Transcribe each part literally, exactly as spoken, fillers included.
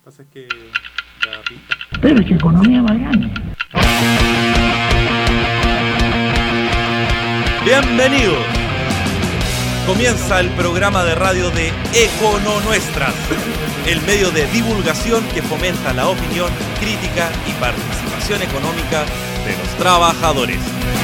Pasa es que la pista. Pero es que economía más grande. Bienvenidos. Comienza el programa de radio de Econonuestras, el medio de divulgación que fomenta la opinión, crítica y participación económica de los trabajadores.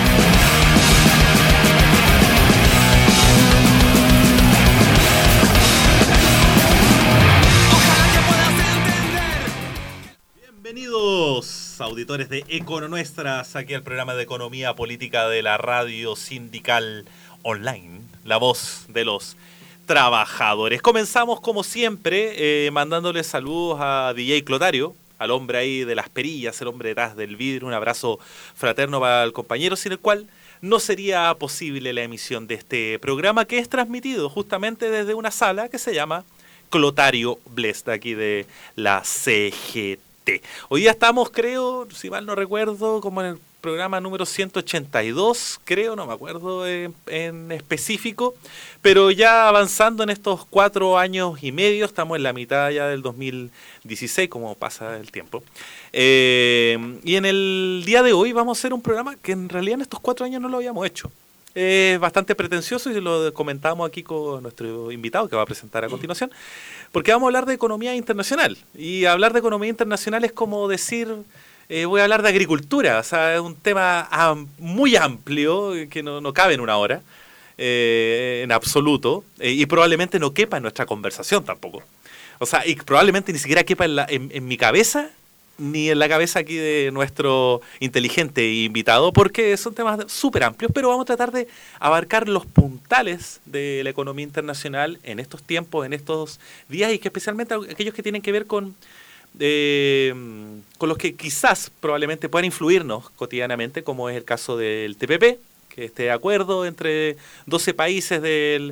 Bienvenidos, auditores de Econonuestras, aquí al programa de economía política de la radio sindical online, la voz de los trabajadores. Comenzamos como siempre eh, mandándoles saludos a D J Clotario, al hombre ahí de las perillas, el hombre detrás del vidrio. Un abrazo fraterno para el compañero, sin el cual no sería posible la emisión de este programa, que es transmitido justamente desde una sala que se llama Clotario Blest, aquí de la C G T. Hoy día estamos, creo, si mal no recuerdo, como en el programa número ciento ochenta y dos, creo, no me acuerdo en, en específico, pero ya avanzando en estos cuatro años y medio, estamos en la mitad ya del dos mil dieciséis, como pasa el tiempo. Eh, y en el día de hoy vamos a hacer un programa que en realidad en estos cuatro años no lo habíamos hecho. Es bastante pretencioso y lo comentamos aquí con nuestro invitado que va a presentar a continuación, porque vamos a hablar de economía internacional. Y hablar de economía internacional es como decir, eh, voy a hablar de agricultura, o sea, es un tema am- muy amplio que no, no cabe en una hora, eh, en absoluto, eh, y probablemente no quepa en nuestra conversación tampoco. O sea, y probablemente ni siquiera quepa en, la, en, en mi cabeza, ni en la cabeza aquí de nuestro inteligente invitado, porque son temas súper amplios, pero vamos a tratar de abarcar los puntales de la economía internacional en estos tiempos, en estos días, y que especialmente aquellos que tienen que ver con, eh, con los que quizás probablemente puedan influirnos cotidianamente, como es el caso del T P P, que es este acuerdo entre doce países del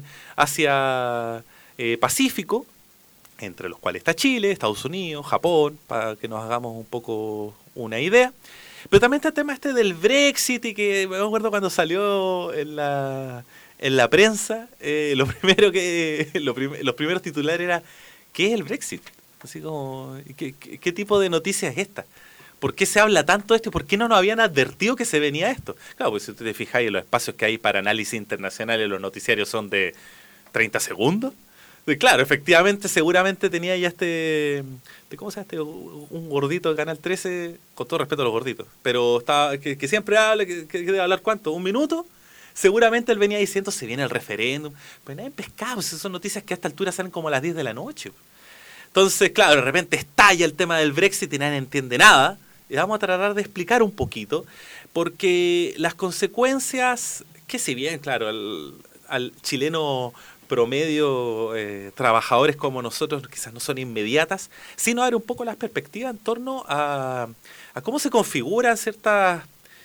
Asia eh, Pacífico, entre los cuales está Chile, Estados Unidos, Japón, para que nos hagamos un poco una idea. Pero también está el tema este del Brexit, y que me acuerdo cuando salió en la, en la prensa, eh, lo primero que lo prim- los primeros titulares era ¿qué es el Brexit? Así como, ¿qué, qué, qué tipo de noticia es esta? ¿Por qué se habla tanto de esto y por qué no nos habían advertido que se venía esto? Claro, pues si te fijáis en los espacios que hay para análisis internacionales, los noticiarios son de treinta segundos. Claro, efectivamente, seguramente tenía ya este, ¿cómo se llama este? Un gordito de Canal trece, con todo respeto a los gorditos, pero estaba, que, que siempre habla, que, que debe hablar ¿cuánto? ¿Un minuto? Seguramente él venía diciendo, se viene el referéndum, pero nadie pescado, esas son noticias que a esta altura salen como a las diez de la noche. Entonces, claro, de repente estalla el tema del Brexit y nadie entiende nada, y vamos a tratar de explicar un poquito, porque las consecuencias, que si bien, claro, al, al chileno promedio, eh, trabajadores como nosotros, quizás no son inmediatas, sino dar un poco las perspectivas en torno a, a cómo se configuran ciertas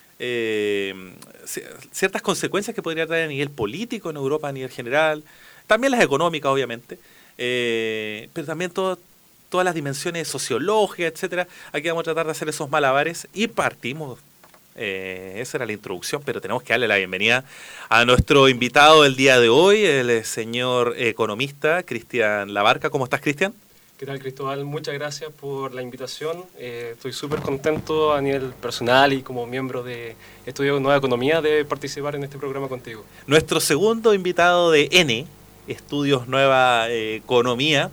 eh, ciertas consecuencias que podría traer a nivel político en Europa, a nivel general, también las económicas, obviamente, eh, pero también todo, todas las dimensiones sociológicas, etcétera. Aquí vamos a tratar de hacer esos malabares y partimos. Eh, esa era la introducción, pero tenemos que darle la bienvenida a nuestro invitado del día de hoy, el señor economista Cristian Labarca. ¿Cómo estás, Cristian? ¿Qué tal, Cristóbal? Muchas gracias por la invitación. Eh, estoy súper contento a nivel personal y como miembro de Estudio Nueva Economía de participar en este programa contigo. Nuestro segundo invitado de N, Estudios Nueva eh, Economía,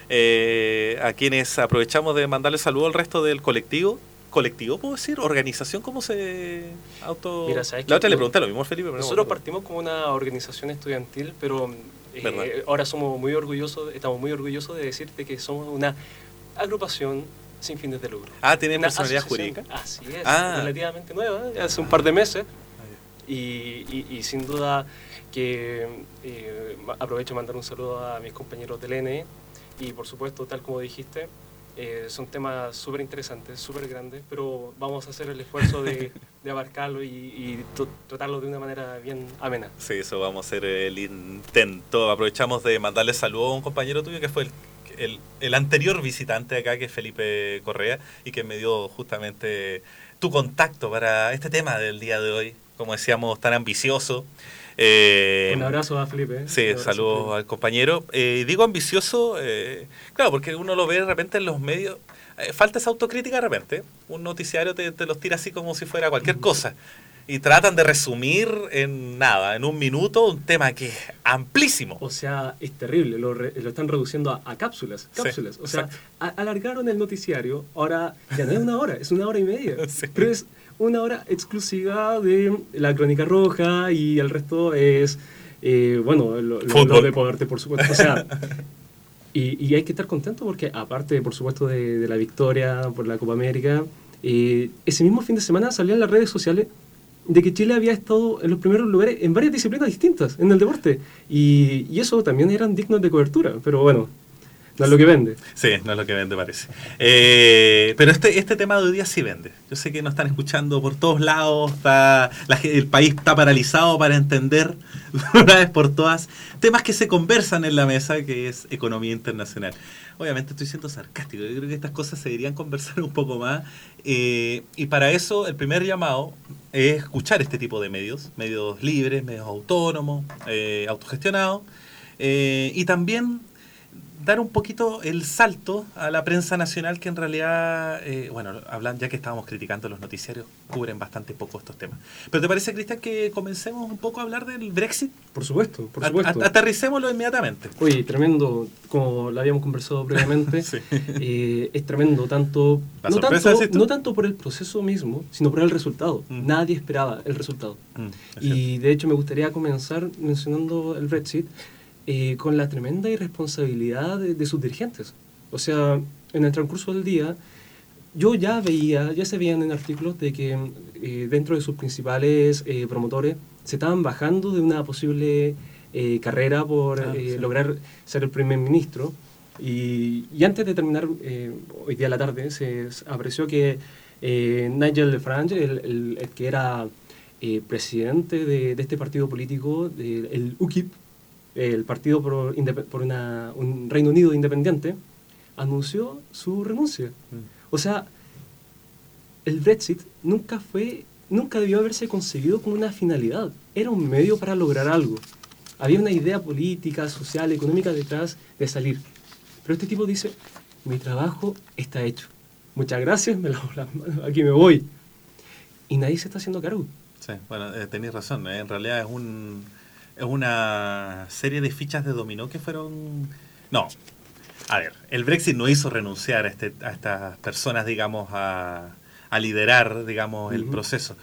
eh, a quienes aprovechamos de mandarle saludo al resto del colectivo. ¿Colectivo, puedo decir? ¿Organización? ¿Cómo se auto...? Mira, ¿sabes la otra qué? le pregunté lo mismo, Felipe. Pero Nosotros no, partimos como una organización estudiantil, pero eh, ahora somos muy orgullosos, estamos muy orgullosos de decirte que somos una agrupación sin fines de lucro. Ah, ¿tiene Una personalidad asociación, jurídica? Así es, Ah. relativamente nueva, ¿eh? Hace un par de meses. Y, y, y sin duda que eh, aprovecho de mandar un saludo a mis compañeros del N E y por supuesto, tal como dijiste, Eh, son temas súper interesantes, súper grandes, pero vamos a hacer el esfuerzo de, de abarcarlo y, y to- tratarlo de una manera bien amena. Sí, eso vamos a hacer el intento. Aprovechamos de mandarle saludos a un compañero tuyo que fue el, el, el anterior visitante acá, que es Felipe Correa, y que me dio justamente tu contacto para este tema del día de hoy, como decíamos, tan ambicioso. Eh, Un abrazo a Felipe. Sí, saludos al compañero. Eh, digo ambicioso, eh, claro, porque uno lo ve de repente en los medios. Eh, falta esa autocrítica de repente. Un noticiario te, te los tira así como si fuera cualquier cosa. Y tratan de resumir en nada, en un minuto, un tema que es amplísimo. O sea, es terrible, lo, re, lo están reduciendo a, a cápsulas. cápsulas. Sí, o sea, a, alargaron el noticiario, ahora ya no es una hora, es una hora y media. Sí. Pero es una hora exclusiva de la Crónica Roja y el resto es, eh, bueno, lo, lo, lo de deporte, por supuesto. O sea, y, y hay que estar contento porque, aparte, por supuesto, de, de la victoria por la Copa América, eh, ese mismo fin de semana salió en las redes sociales de que Chile había estado en los primeros lugares en varias disciplinas distintas en el deporte. Y, y eso también eran dignos de cobertura, pero bueno, no es lo que vende. Sí, no es lo que vende, parece. Eh, pero este, este tema de hoy día sí vende. Yo sé que nos están escuchando por todos lados, está, la, el país está paralizado para entender de una vez por todas temas que se conversan en la mesa, que es economía internacional. Obviamente estoy siendo sarcástico, yo creo que estas cosas se deberían conversar un poco más, eh, y para eso el primer llamado es escuchar este tipo de medios, medios libres, medios autónomos, eh, autogestionados, eh, y también dar un poquito el salto a la prensa nacional, que en realidad, eh, bueno, hablan, ya que estábamos criticando los noticiarios, cubren bastante poco estos temas. ¿Pero te parece, Cristian, que comencemos un poco a hablar del Brexit? Por supuesto, por supuesto. A, aterricémoslo inmediatamente. Oye, tremendo, como lo habíamos conversado previamente, sí. eh, es tremendo, tanto no tanto, no tanto por el proceso mismo, sino por el resultado. Mm. Nadie esperaba el resultado. Mm, y de hecho me gustaría comenzar mencionando el Brexit, Eh, con la tremenda irresponsabilidad de, de sus dirigentes. O sea, en el transcurso del día, yo ya veía, ya se veían en artículos de que eh, dentro de sus principales eh, promotores se estaban bajando de una posible eh, carrera por ah, eh, sí. lograr ser el primer ministro. Y, y antes de terminar, eh, hoy día a la tarde, se apreció que eh, Nigel Farage, el, el, el que era eh, presidente de, de este partido político, de, el U K I P, el partido por, por una, un Reino Unido independiente, anunció su renuncia. Mm. O sea, el Brexit nunca fue, nunca debió haberse conseguido con una finalidad. Era un medio para lograr algo. Había una idea política, social, económica detrás de salir. Pero este tipo dice, mi trabajo está hecho. Muchas gracias, me lavo las manos, aquí me voy. Y nadie se está haciendo cargo. Sí, bueno, eh, tenéis razón. ¿eh? En realidad es un... Es una serie de fichas de dominó que fueron... No, a ver, el Brexit no hizo renunciar a, este, a estas personas, digamos, a, a liderar, digamos, uh-huh. el proceso.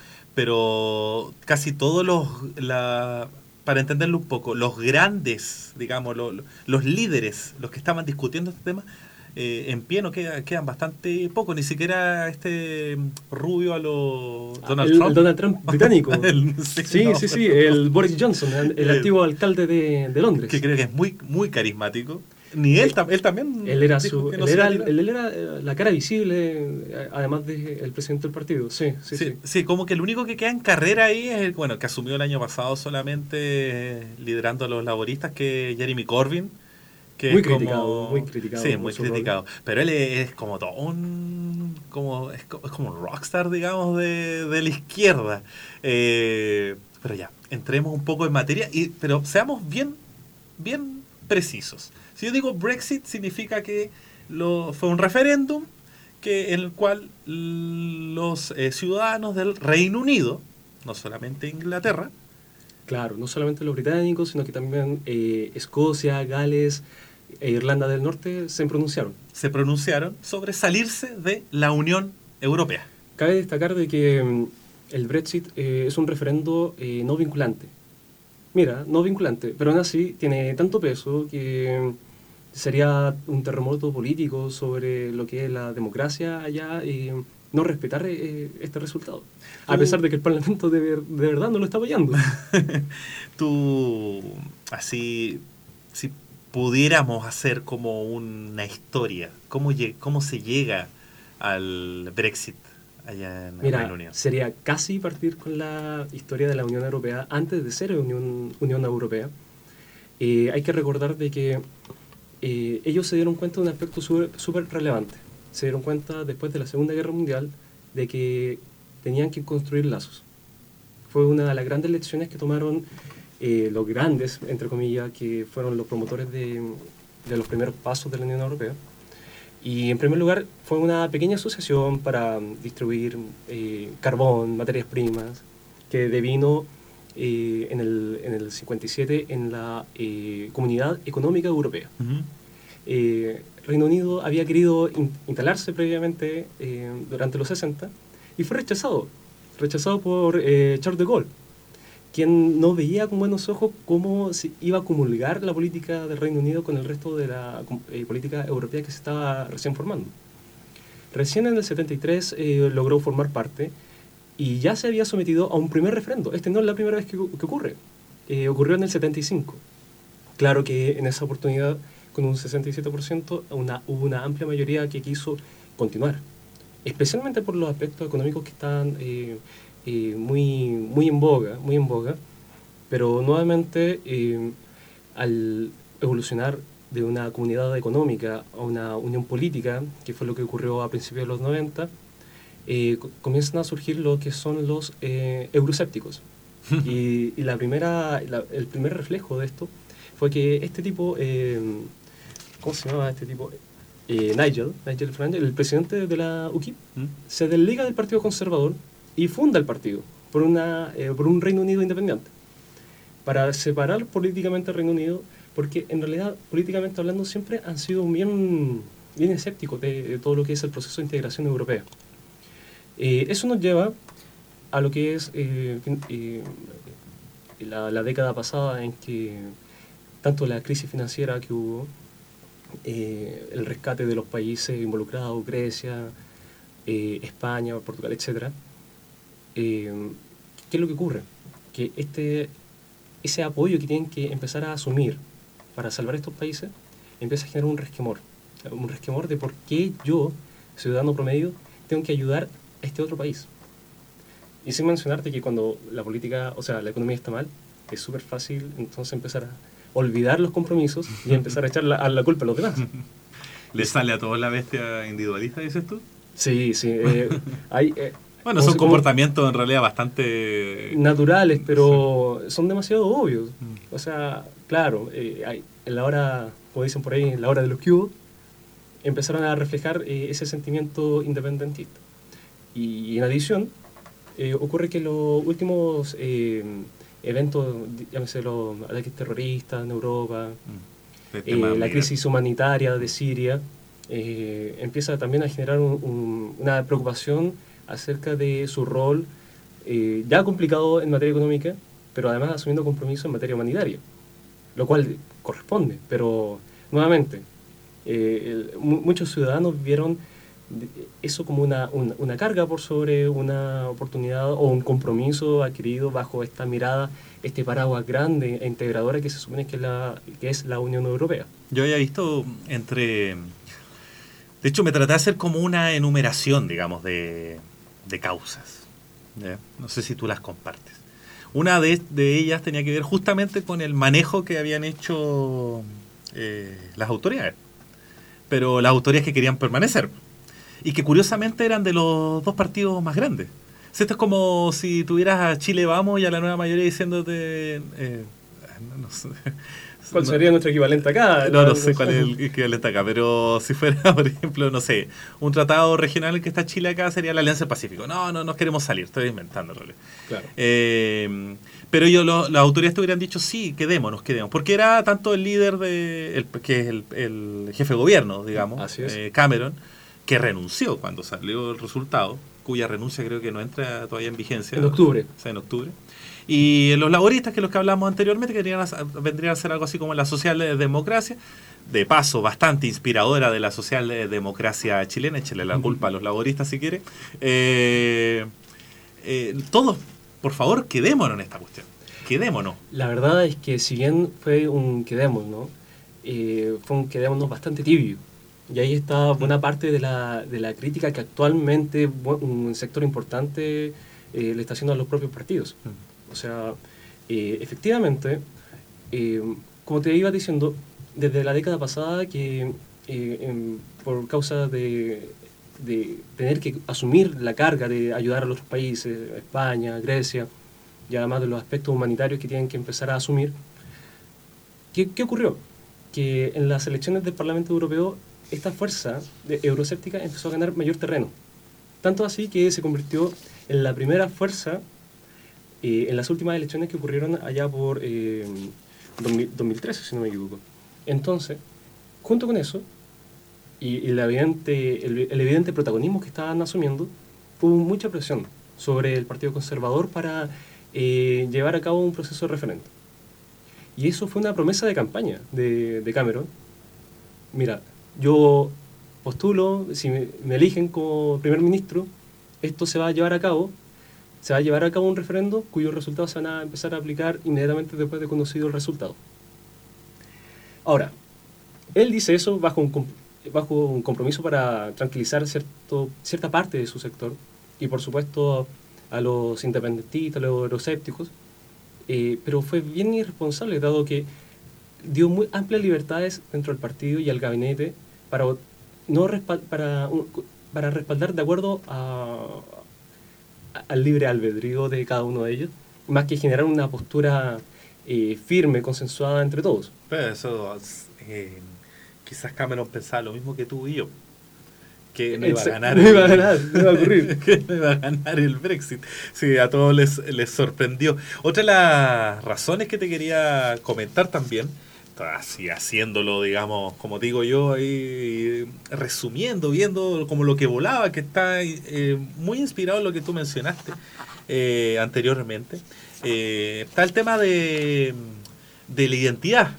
Pero casi todos los... La, para entenderlo un poco, los grandes, digamos, los, los líderes, los que estaban discutiendo este tema, eh, en pie no queda, quedan bastante poco, ni siquiera este rubio a los Donald el, Trump. El Donald Trump británico. el, sí, sí, no, sí, sí, el Boris Johnson, el, el antiguo alcalde de, de Londres. Que creo que es muy, muy carismático. Ni él, él, él también. Él era, su, no él, era, él, él era la cara visible, además del de presidente del partido. Sí sí, sí, sí, sí. Como que el único que queda en carrera ahí es el, bueno, que asumió el año pasado solamente liderando a los laboristas, que es Jeremy Corbyn. Que muy es criticado, como, muy criticado. Sí, muy criticado. Rol. Pero él es, es como todo un... Como, es, es como un rockstar, digamos, de, de la izquierda. Eh, pero ya, entremos un poco en materia, y, pero seamos bien, bien precisos. Si yo digo Brexit, significa que lo, fue un referéndum que, en el cual los eh, ciudadanos del Reino Unido, no solamente Inglaterra... Claro, no solamente los británicos, sino que también eh, Escocia, Gales e Irlanda del Norte se pronunciaron. Se pronunciaron sobre salirse de la Unión Europea. Cabe destacar de que um, el Brexit eh, es un referendo eh, no vinculante. Mira, no vinculante, pero aún así tiene tanto peso que um, sería un terremoto político sobre lo que es la democracia allá y um, no respetar eh, este resultado. A pesar de que el Parlamento de, ver, de verdad no lo está apoyando. Tú, así, si pudiéramos hacer como una historia, ¿cómo, cómo se llega al Brexit allá en Mira, el Reino Unido? Sería casi partir con la historia de la Unión Europea antes de ser Unión, Unión Europea. Eh, hay que recordar de que eh, ellos se dieron cuenta de un aspecto súper relevante. Se dieron cuenta después de la Segunda Guerra Mundial de que tenían que construir lazos. Fue una de las grandes lecciones que tomaron eh, los grandes, entre comillas, que fueron los promotores de, de los primeros pasos de la Unión Europea. Y en primer lugar fue una pequeña asociación para distribuir eh, carbón, materias primas, que devino eh, en, el, en el cincuenta y siete en la eh, Comunidad Económica Europea. Uh-huh. eh, Reino Unido había querido in, instalarse previamente eh, durante los sesenta y fue rechazado, rechazado por eh, Charles de Gaulle, quien no veía con buenos ojos cómo se iba a comulgar la política del Reino Unido con el resto de la eh, política europea que se estaba recién formando. Recién en el setenta y tres eh, logró formar parte y ya se había sometido a un primer referendo. Este no es la primera vez que, que ocurre. Eh, ocurrió en el setenta y cinco. Claro que en esa oportunidad, con un sesenta y siete por ciento, una, hubo una amplia mayoría que quiso continuar, especialmente por los aspectos económicos que están eh, eh, muy, muy en boga, muy en boga. Pero nuevamente, eh, al evolucionar de una comunidad económica a una unión política, que fue lo que ocurrió a principios de los noventa, eh, comienzan a surgir lo que son los eh, euroscépticos. y, y la primera, la, el primer reflejo de esto fue que este tipo, eh, ¿cómo se llamaba este tipo? Eh, Nigel, Nigel Farage, el presidente de la U KIP, ¿Mm? se desliga del Partido Conservador y funda el partido por, una, eh, por un Reino Unido independiente, para separar políticamente al Reino Unido, porque en realidad, políticamente hablando, siempre han sido bien, bien escépticos de, de todo lo que es el proceso de integración europea. Eh, eso nos lleva a lo que es eh, eh, la, la década pasada, en que tanto la crisis financiera que hubo, eh, el rescate de los países involucrados, Grecia, eh, España, Portugal, etcétera. Eh, ¿Qué es lo que ocurre? Que este, ese apoyo que tienen que empezar a asumir para salvar estos países empieza a generar un resquemor. Un resquemor de por qué yo, ciudadano promedio, tengo que ayudar a este otro país. Y sin mencionarte que cuando la política, o sea, la economía está mal, es súper fácil entonces empezar a olvidar los compromisos y empezar a echar la, a la culpa a los demás. ¿Le sale a todos la bestia individualista, dices tú? Sí, sí. Eh, hay, eh, bueno, son comportamientos en realidad bastante naturales, pero sí. son demasiado obvios. O sea, claro, eh, hay, en la hora, como dicen por ahí, en la hora de los que hubo, empezaron a reflejar eh, ese sentimiento independentista. Y, y en adición, eh, ocurre que los últimos eh, eventos, llámese los ataques terroristas en Europa, mm. eh, la crisis humanitaria de Siria, eh, empieza también a generar un, un, una preocupación acerca de su rol, eh, ya complicado en materia económica, pero además asumiendo compromisos en materia humanitaria, lo cual corresponde, pero nuevamente, eh, el, muchos ciudadanos vieron eso como una, una, una carga por sobre una oportunidad o un compromiso adquirido bajo esta mirada, este paraguas grande e integradora que se supone que es la, que es la Unión Europea. Yo había visto entre... De hecho, me traté de hacer como una enumeración, digamos, de, de causas. ¿Ya? No sé si tú las compartes. Una de, de ellas tenía que ver justamente con el manejo que habían hecho eh, las autoridades. Pero las autoridades que querían permanecer. Y que curiosamente eran de los dos partidos más grandes. Esto es como si tuvieras a Chile Vamos y a la nueva mayoría diciéndote... Eh, no, no sé... ¿Cuál sería no, nuestro equivalente acá? No, no sé cuál es el equivalente acá, pero si fuera, por ejemplo, no sé, un tratado regional en que está Chile acá sería la Alianza del Pacífico. No, no, no queremos salir, estoy inventando. Claro. Eh, pero ellos, lo, las autoridades te hubieran dicho, sí, quedémonos, quedémonos. Porque era tanto el líder, de el, que es el, el jefe de gobierno, digamos, Así es. eh, Cameron, que renunció cuando salió el resultado, cuya renuncia creo que no entra todavía en vigencia. En octubre. O sea, en octubre. Y los laboristas, que los que hablamos anteriormente, que vendrían a, vendrían a ser algo así como la socialdemocracia, de paso bastante inspiradora de la socialdemocracia chilena, échale la culpa a los laboristas si quiere. Eh, eh, todos, por favor, quedémonos en esta cuestión. Quedémonos. La verdad es que si bien fue un quedémonos, ¿no? Eh, fue un quedémonos bastante tibio. Y ahí está buena parte de la, de la crítica que actualmente un sector importante eh, le está haciendo a los propios partidos. O sea, eh, efectivamente, eh, como te iba diciendo, desde la década pasada que eh, en, por causa de, de tener que asumir la carga de ayudar a los otros países, España, Grecia, y además de los aspectos humanitarios que tienen que empezar a asumir. ¿Qué, qué ocurrió? Que en las elecciones del Parlamento Europeo esta fuerza de euroscéptica empezó a ganar mayor terreno. Tanto así que se convirtió en la primera fuerza eh, en las últimas elecciones que ocurrieron allá por eh, dos mil trece, si no me equivoco. Entonces, junto con eso, y, y el, evidente, el, el evidente protagonismo que estaban asumiendo, hubo mucha presión sobre el Partido Conservador para eh, llevar a cabo un proceso de referéndum. Y eso fue una promesa de campaña de, de Cameron. Mira, yo postulo, si me, me eligen como primer ministro, esto se va a llevar a cabo, se va a llevar a cabo un referéndum cuyos resultados se van a empezar a aplicar inmediatamente después de conocido el resultado. Ahora, él dice eso bajo un, bajo un compromiso para tranquilizar cierto, cierta parte de su sector, y por supuesto a los independentistas, a los euroscépticos, eh, pero fue bien irresponsable, dado que dio muy amplias libertades dentro del partido y al gabinete para, no respal- para, para respaldar de acuerdo a, a, al libre albedrío de cada uno de ellos, más que generar una postura eh, firme, consensuada entre todos. Pero eso, eh, quizás Cameron pensaba lo mismo que tú y yo, que no iba a ganar, no iba a ganar, no iba a ocurrir. que no iba a ganar el Brexit. Sí, a todos les, les sorprendió. Otra de las razones que te quería comentar también, así haciéndolo, digamos, como digo yo, ahí resumiendo, viendo como lo que volaba, que está eh, muy inspirado en lo que tú mencionaste eh, anteriormente, eh, está el tema de, de la identidad,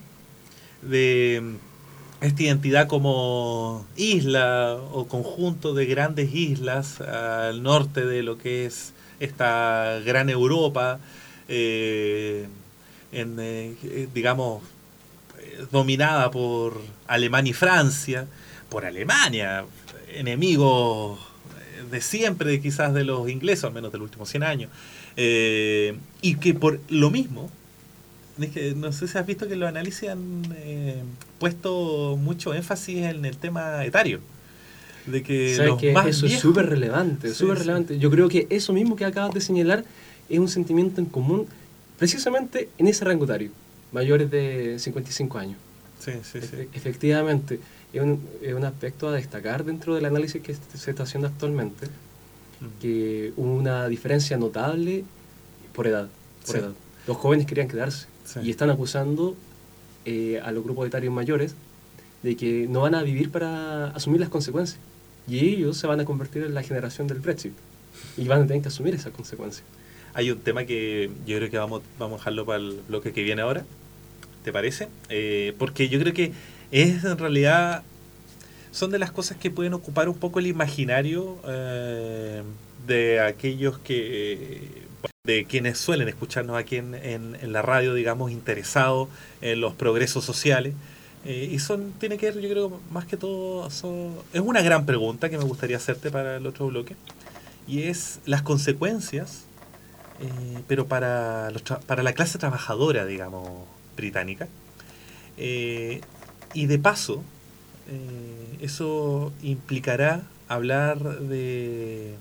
de esta identidad como isla o conjunto de grandes islas al norte de lo que es esta gran Europa, eh, en, eh, digamos, dominada por Alemania y Francia, por Alemania, enemigos de siempre, quizás de los ingleses, al menos de los últimos cien años, eh, y que por lo mismo, es que no sé si has visto que los análisis han eh, puesto mucho énfasis en el tema etario, de que ¿sabes los qué? más Eso viejos, es súper relevante, sí, súper sí. relevante. Yo creo que eso mismo que acabas de señalar es un sentimiento en común precisamente en ese rango etario, mayores de cincuenta y cinco años. Sí, sí, sí. Efe- efectivamente, es un, es un aspecto a destacar dentro del análisis que se está haciendo actualmente, Mm. que hubo una diferencia notable por edad. Por Sí. edad. Los jóvenes querían quedarse Sí. y están acusando eh, a los grupos etarios mayores de que no van a vivir para asumir las consecuencias. Y ellos se van a convertir en la generación del Brexit y van a tener que asumir esas consecuencias. Hay un tema que yo creo que vamos, vamos a dejarlo para el bloque que viene ahora, ¿te parece? Eh, porque yo creo que es en realidad, son de las cosas que pueden ocupar un poco el imaginario eh, de aquellos que, de quienes suelen escucharnos aquí en, en, en la radio, digamos, interesados en los progresos sociales. Eh, y son, tiene que ver, yo creo, más que todo, son, es una gran pregunta que me gustaría hacerte para el otro bloque, y es las consecuencias, eh, pero para, los tra- para la clase trabajadora, digamos, británica. Eh, y de paso, eh, eso implicará hablar de,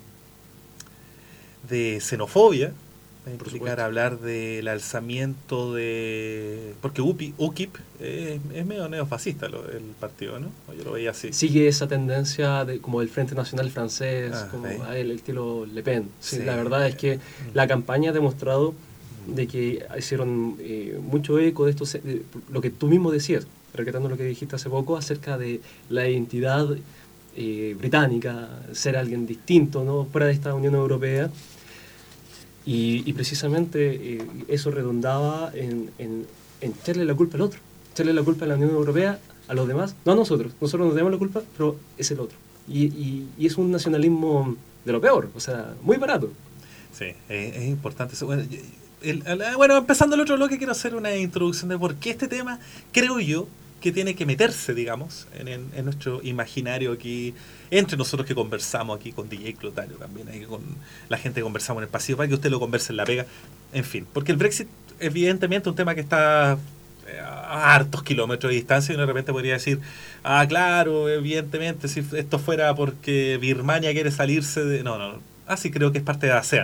de xenofobia, va a implicar supuesto. hablar del alzamiento de... Porque UPI, UKIP es, es medio neofascista lo, el partido, ¿no? Yo lo veía así. Sigue esa tendencia de, como del Frente Nacional francés, Ah, como ahí. ah, el estilo Le Pen. Sí, Sí. La verdad es que la campaña ha demostrado de que hicieron eh, mucho eco de esto, se- de lo que tú mismo decías, recordando lo que dijiste hace poco acerca de la identidad eh, británica, ser alguien distinto, ¿no? Fuera de esta Unión Europea. Y, y precisamente eh, eso redundaba en, en, en echarle la culpa al otro, echarle la culpa a la Unión Europea, a los demás, no a nosotros, nosotros nos tenemos la culpa, pero es el otro. Y, y, y es un nacionalismo de lo peor, o sea, muy barato. Sí, es, es importante eso. Bueno, yo- el- el- bueno, empezando el otro bloque, quiero hacer una introducción de por qué este tema, creo yo, que tiene que meterse, digamos, en, en, en nuestro imaginario aquí, entre nosotros que conversamos aquí con D J Clotario también, ahí con la gente que conversamos en el pasillo, para que usted lo converse en la pega, en fin. Porque el Brexit, evidentemente, es un tema que está eh, a hartos kilómetros de distancia y uno de repente podría decir, ah, claro, evidentemente, si esto fuera porque Birmania quiere salirse de... No, no, así creo que es parte de ASEAN.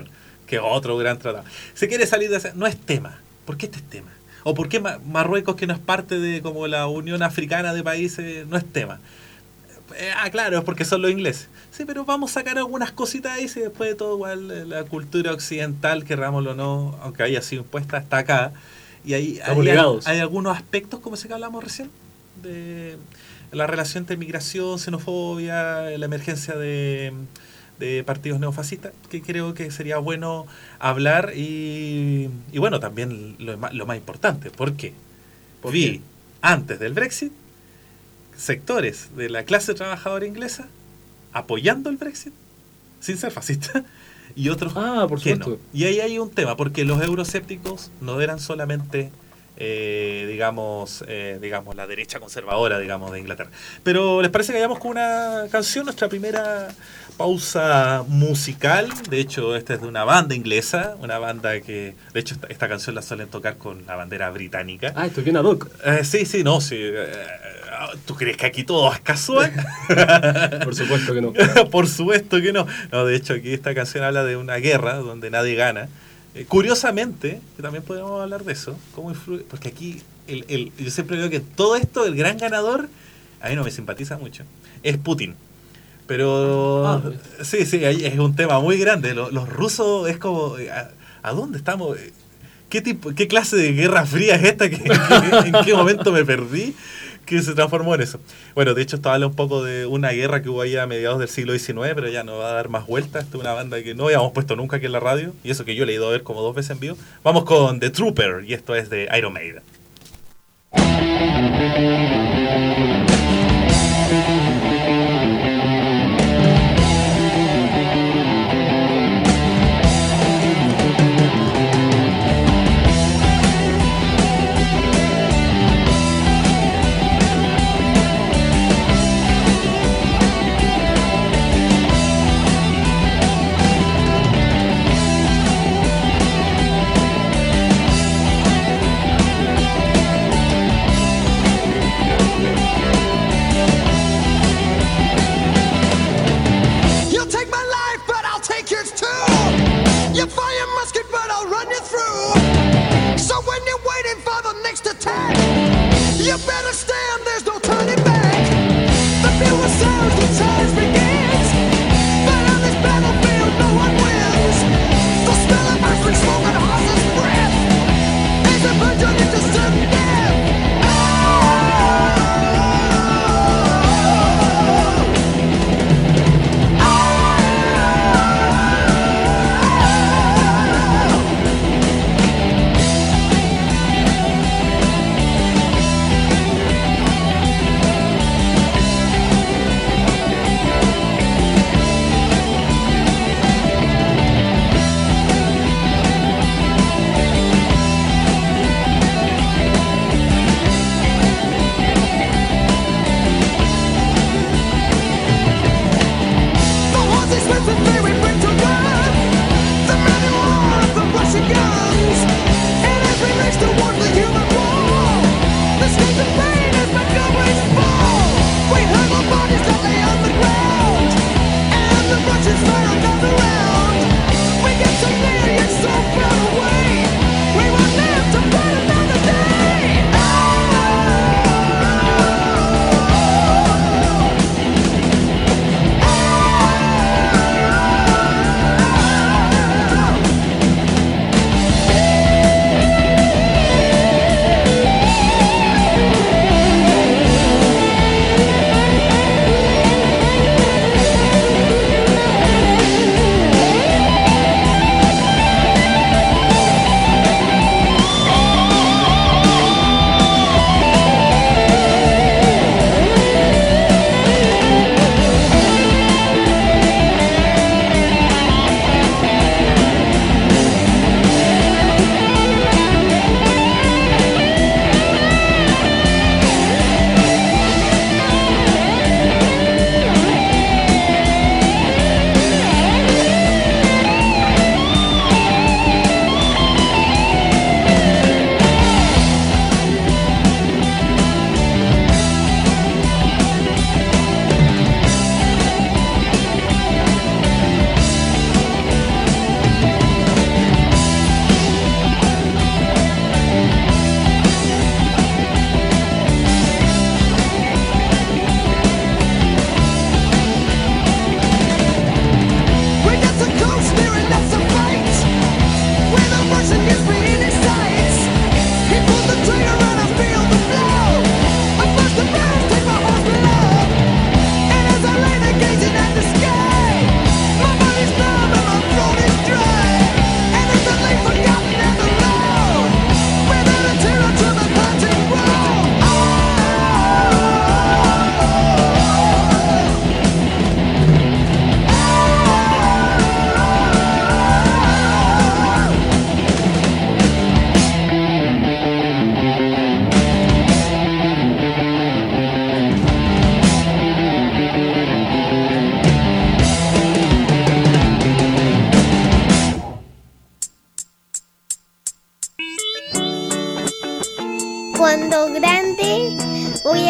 que es otro gran tratado. Se quiere salir de ese... No es tema. ¿Por qué este es tema? ¿O por qué Marruecos, que no es parte de como la Unión Africana de Países, no es tema? Eh, ah, claro, es porque son los ingleses. Sí, pero vamos a sacar algunas cositas ahí, y después de todo igual la cultura occidental, querrámoslo o no, aunque haya sido impuesta, está acá. Y ahí hay, hay, hay algunos aspectos, como se que hablamos recién, de la relación entre migración, xenofobia, la emergencia de... de partidos neofascistas, que creo que sería bueno hablar y, y bueno, también lo, lo más importante, ¿por qué? ¿Por Vi qué? Antes del Brexit sectores de la clase trabajadora inglesa apoyando el Brexit sin ser fascistas y otros ah, por que supuesto. no. Y ahí hay un tema, porque los euroscépticos no eran solamente Eh, digamos eh, digamos la derecha conservadora, digamos, de Inglaterra. Pero ¿les parece que vayamos con una canción? Nuestra primera pausa musical. De hecho, esta es de una banda inglesa, una banda que, de hecho, esta, esta canción la suelen tocar con la bandera británica. Ah, esto viene ad hoc. Eh, sí, sí, no, sí. Eh, ¿Tú crees que aquí todo es casual? Por supuesto que no. Por supuesto que no. No, de hecho, aquí esta canción habla de una guerra donde nadie gana. Curiosamente, que también podemos hablar de eso, cómo influye, porque aquí el, el, yo siempre veo que todo esto, el gran ganador, a mí no me simpatiza mucho, es Putin. Pero ah, sí, sí, ahí es un tema muy grande. Los, los rusos es como, ¿a, a dónde estamos? ¿Qué tipo, qué clase de guerra fría es esta? ¿Que, que, ¿En qué momento me perdí? Que se transformó en eso. Bueno, de hecho esto habla un poco de una guerra que hubo ahí a mediados del siglo diecinueve, pero ya no va a dar más vueltas. Esta es una banda que no habíamos puesto nunca aquí en la radio, y eso que yo le he ido a ver como dos veces en vivo. Vamos con The Trooper, y esto es de Iron Maiden.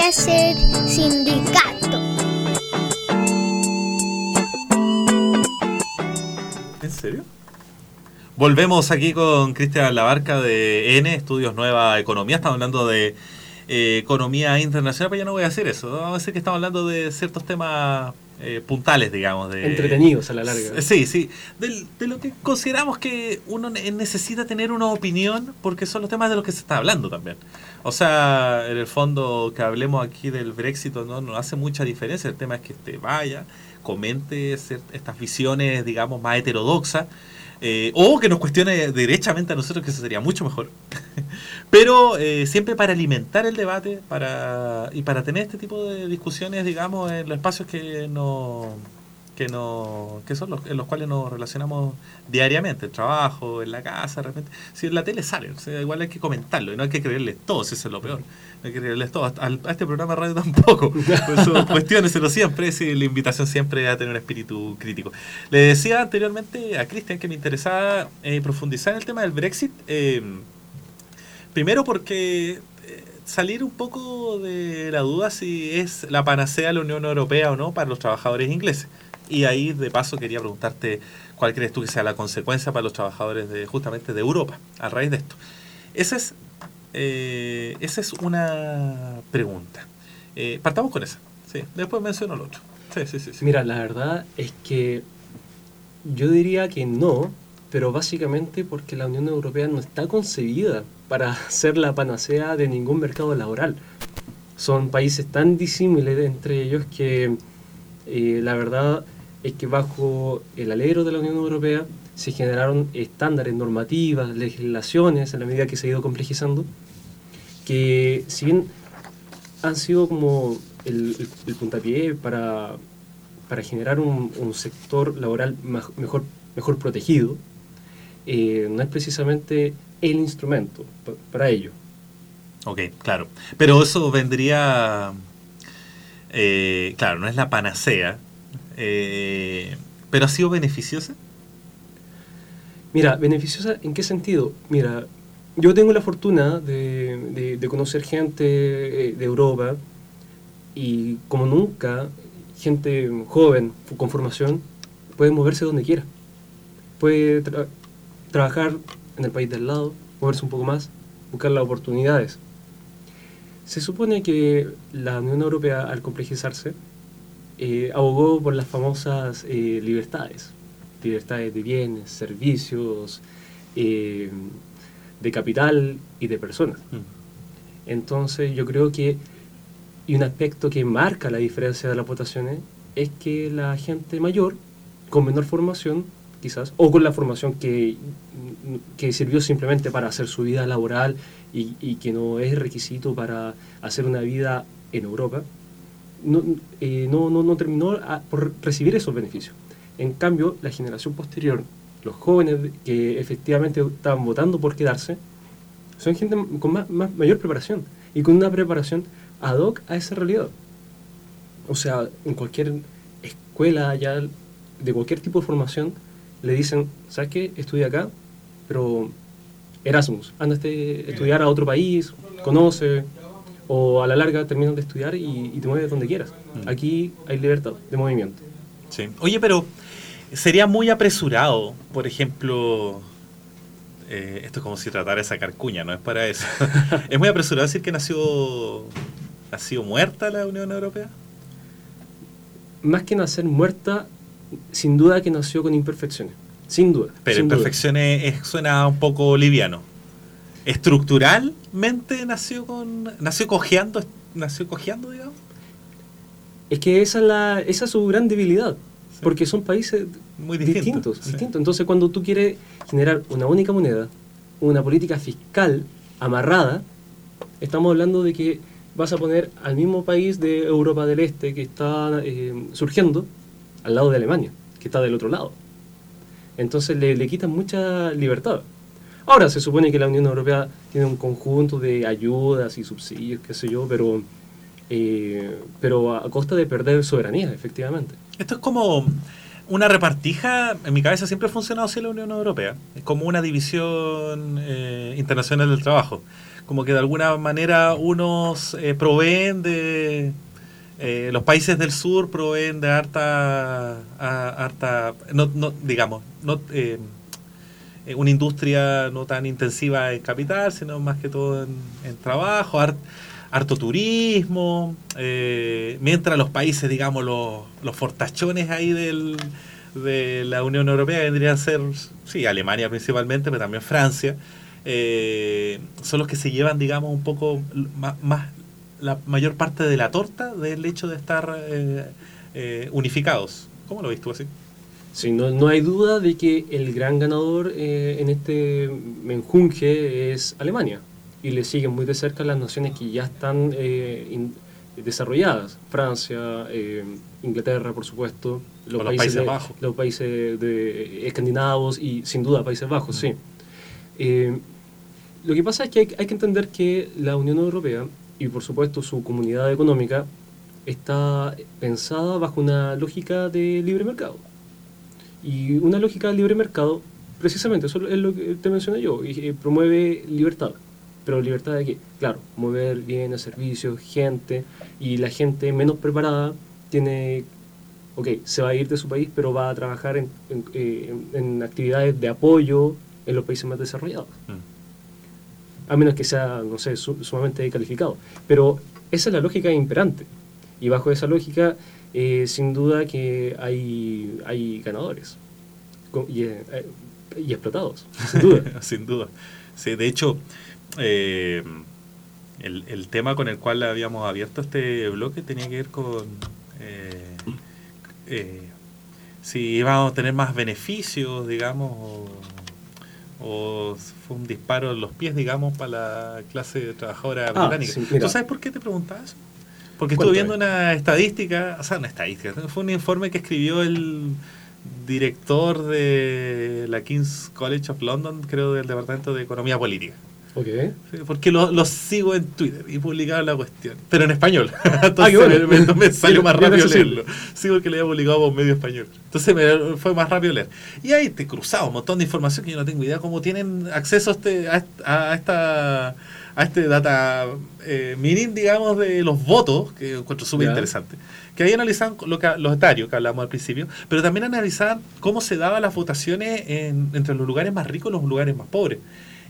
quería ser sindicato. ¿En serio? Volvemos aquí con Cristian Labarca de N, Estudios Nueva Economía. Estamos hablando de eh, economía internacional, pero ya no voy a hacer eso. Vamos a decir que estamos hablando de ciertos temas eh, puntales, digamos. De, entretenidos a la larga. Sí, sí. De, de lo que consideramos que uno necesita tener una opinión, porque son los temas de los que se está hablando también. O sea, en el fondo, que hablemos aquí del Brexit no nos hace mucha diferencia. El tema es que usted vaya, comente estas visiones, digamos, más heterodoxas. Eh, o que nos cuestione derechamente a nosotros, que eso sería mucho mejor. Pero eh, siempre para alimentar el debate para y para tener este tipo de discusiones, digamos, en los espacios que no que no que son los en los cuales nos relacionamos diariamente, el trabajo, en la casa, de repente. Si en la tele sale, o sea, igual hay que comentarlo y no hay que creerles todo, si eso es lo peor. No hay que creerles todo, a, a este programa de radio tampoco. Por eso cuestióneselo siempre, si la invitación siempre es a tener un espíritu crítico. Le decía anteriormente a Cristian que me interesaba eh, profundizar en el tema del Brexit, eh, primero porque eh, salir un poco de la duda si es la panacea de la Unión Europea o no para los trabajadores ingleses. Y ahí, de paso, quería preguntarte cuál crees tú que sea la consecuencia para los trabajadores de justamente de Europa a raíz de esto. Esa es, eh, esa es una pregunta. Eh, partamos con esa. Sí, después menciono lo otro. Sí, sí, sí, sí. Mira, la verdad es que yo diría que no, pero básicamente porque la Unión Europea no está concebida para ser la panacea de ningún mercado laboral. Son países tan disímiles entre ellos que eh, la verdad es que bajo el alero de la Unión Europea se generaron estándares, normativas, legislaciones a la medida que se ha ido complejizando, que si bien han sido como el, el, el puntapié para, para generar un, un sector laboral más, mejor, mejor protegido, eh, no es precisamente el instrumento pa, para ello. Ok, claro. Pero eso vendría... Eh, claro, no es la panacea, eh, pero ¿ha sido beneficiosa? Mira, ¿beneficiosa en qué sentido? Mira, yo tengo la fortuna de, de, de conocer gente de Europa y como nunca, gente joven con formación puede moverse donde quiera. Puede tra- trabajar en el país del lado, moverse un poco más, buscar las oportunidades. Se supone que la Unión Europea, al complejizarse, eh, abogó por las famosas eh, libertades. Libertades de bienes, servicios, eh, de capital y de personas. Mm. Entonces yo creo que, y un aspecto que marca la diferencia de las votaciones, es que la gente mayor, con menor formación, quizás, o con la formación que, que sirvió simplemente para hacer su vida laboral y, y que no es requisito para hacer una vida en Europa, no, eh, no, no, no terminó a, por recibir esos beneficios. En cambio, la generación posterior, los jóvenes que efectivamente estaban votando por quedarse, son gente con más, más, mayor preparación y con una preparación ad hoc a esa realidad. O sea, en cualquier escuela ya de cualquier tipo de formación, le dicen, ¿sabes qué? Estudia acá, pero Erasmus, anda a este, estudiar a otro país, conoce, o a la larga terminas de estudiar y, y te mueves donde quieras. Aquí hay libertad de movimiento. Sí. Oye, pero sería muy apresurado, por ejemplo, eh, esto es como si tratara de sacar cuña, no es para eso. ¿Es muy apresurado decir que nació, nació muerta la Unión Europea? Más que nacer muerta, sin duda que nació con imperfecciones, sin duda. Pero sin imperfecciones duda. Es, suena un poco liviano. ¿Estructuralmente nació con nació cojeando, nació cojeando, digamos? Es que esa es, la, esa es su gran debilidad, sí. Porque son países muy distintos. distintos, Sí. distintos. Entonces, cuando tú quieres generar una única moneda, una política fiscal amarrada, estamos hablando de que vas a poner al mismo país de Europa del Este que está eh, surgiendo al lado de Alemania, que está del otro lado. Entonces le, le quitan mucha libertad. Ahora se supone que la Unión Europea tiene un conjunto de ayudas y subsidios, qué sé yo, pero, eh, pero a costa de perder soberanía, efectivamente. Esto es como una repartija, en mi cabeza siempre ha funcionado así la Unión Europea, es como una división eh, internacional del trabajo. como que de alguna manera unos eh, proveen de... Eh, los países del sur proveen de harta... A, harta no, no digamos, no... Eh, una industria no tan intensiva en capital, sino más que todo en, en trabajo, hart, harto turismo, eh, mientras los países, digamos, los, los fortachones ahí del, de la Unión Europea vendrían a ser, sí, Alemania principalmente, pero también Francia, eh, son los que se llevan, digamos, un poco más, más la mayor parte de la torta del hecho de estar eh, eh, unificados. ¿Cómo lo ves tú así? Sí, no, no hay duda de que el gran ganador eh, en este menjunje es Alemania, y le siguen muy de cerca las naciones que ya están eh, in, desarrolladas, Francia, eh, Inglaterra, por supuesto, los, los países, países de, bajos, los países de, escandinavos y sin duda Países Bajos, mm. sí. Eh, lo que pasa es que hay, hay que entender que la Unión Europea y por supuesto su comunidad económica está pensada bajo una lógica de libre mercado. Y una lógica de libre mercado, precisamente, eso es lo que te mencioné yo, y, y promueve libertad. ¿Pero libertad de qué? Claro, mover bienes, servicios, gente, y la gente menos preparada tiene, ok, se va a ir de su país, pero va a trabajar en, en, en, en actividades de apoyo en los países más desarrollados. Mm. A menos que sea, no sé, su, sumamente calificado. Pero esa es la lógica imperante. Y bajo esa lógica... Eh, sin duda que hay, hay ganadores y, eh, y explotados, sin duda. Sin duda. Sí, de hecho, eh, el, el tema con el cual habíamos abierto este bloque tenía que ver con eh, eh, si íbamos a tener más beneficios, digamos, o, o fue un disparo en los pies, digamos, para la clase trabajadora ah, británica. Sí, ¿Tú sabes por qué te preguntaba eso? Porque estuve viendo una estadística, o sea, una estadística, fue un informe que escribió el director de la King's College of London, creo, del Departamento de Economía Política. Ok. Sí, porque los lo sigo en Twitter y publicaron la cuestión, pero en español. Entonces ah, bueno. me, me, me salió más rápido leerlo. Sí, porque le había publicado por medio español. Entonces me fue más rápido leer. Y ahí te cruzaba un montón de información que yo no tengo idea cómo tienen acceso a, este, a, a esta... a este data eh, mining, digamos, de los votos, que encuentro súper interesante, que ahí analizaban lo que, los etarios que hablamos al principio, pero también analizaban cómo se daban las votaciones en, entre los lugares más ricos y los lugares más pobres.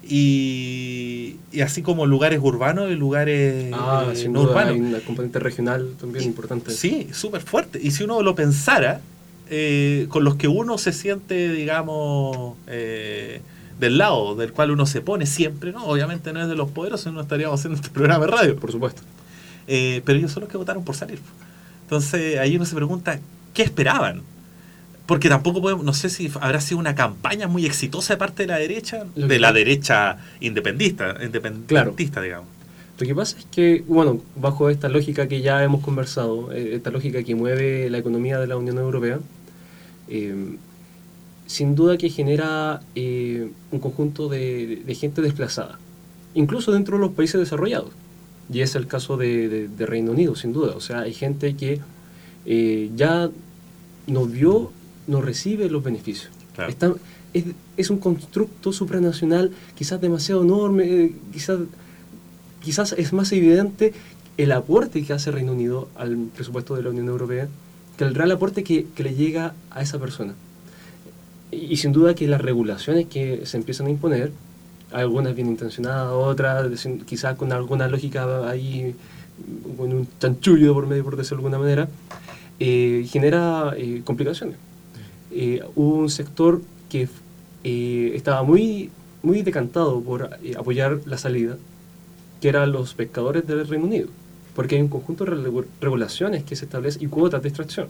Y, y así como lugares urbanos y lugares ah, eh, sin no duda, urbanos. Hay una componente regional también y, importante. Sí, súper fuerte. Y si uno lo pensara, eh, con los que uno se siente, digamos... Eh, del lado del cual uno se pone siempre, ¿no? Obviamente no es de los poderosos, no estaríamos haciendo este programa de radio. Por supuesto. Eh, pero ellos son los que votaron por salir. Entonces ahí uno se pregunta, ¿qué esperaban? Porque tampoco podemos, no sé si habrá sido una campaña muy exitosa de parte de la derecha, Lo de la que... derecha independentista, independentista, claro. digamos. Lo que pasa es que, bueno, bajo esta lógica que ya hemos conversado, eh, esta lógica que mueve la economía de la Unión Europea, eh, sin duda que genera eh, un conjunto de, de gente desplazada, incluso dentro de los países desarrollados. Y es el caso de, de, de Reino Unido, sin duda. O sea, hay gente que eh, ya no vio, no recibe los beneficios. Claro. Está, es, es un constructo supranacional quizás demasiado enorme, eh, quizás, quizás es más evidente el aporte que hace Reino Unido al presupuesto de la Unión Europea que el real aporte que, que le llega a esa persona. Y sin duda que las regulaciones que se empiezan a imponer, algunas bien intencionadas, otras quizás con alguna lógica ahí, con un chanchullo por medio, por decirlo de alguna manera, eh, genera eh, complicaciones. Eh, hubo un sector que eh, estaba muy, muy decantado por eh, apoyar la salida, que eran los pescadores del Reino Unido, porque hay un conjunto de regulaciones que se establecen y cuotas de extracción.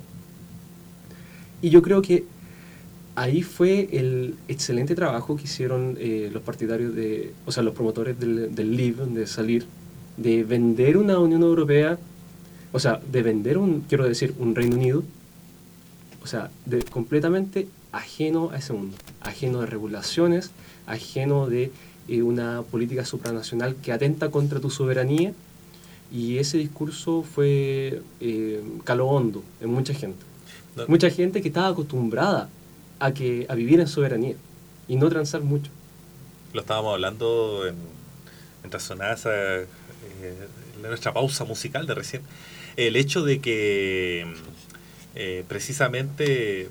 Y yo creo que ahí fue el excelente trabajo que hicieron eh, los partidarios de, o sea, los promotores del, del Leave, de salir, de vender una Unión Europea, o sea, de vender un, quiero decir, un Reino Unido, o sea, de, completamente ajeno a ese mundo, ajeno de regulaciones, ajeno de eh, una política supranacional que atenta contra tu soberanía, y ese discurso fue eh, caló hondo en mucha gente. No. Mucha gente que estaba acostumbrada a que a vivir en soberanía y no transar mucho. Lo estábamos hablando en, mientras sonaba esa, eh, nuestra pausa musical de recién, el hecho de que eh, precisamente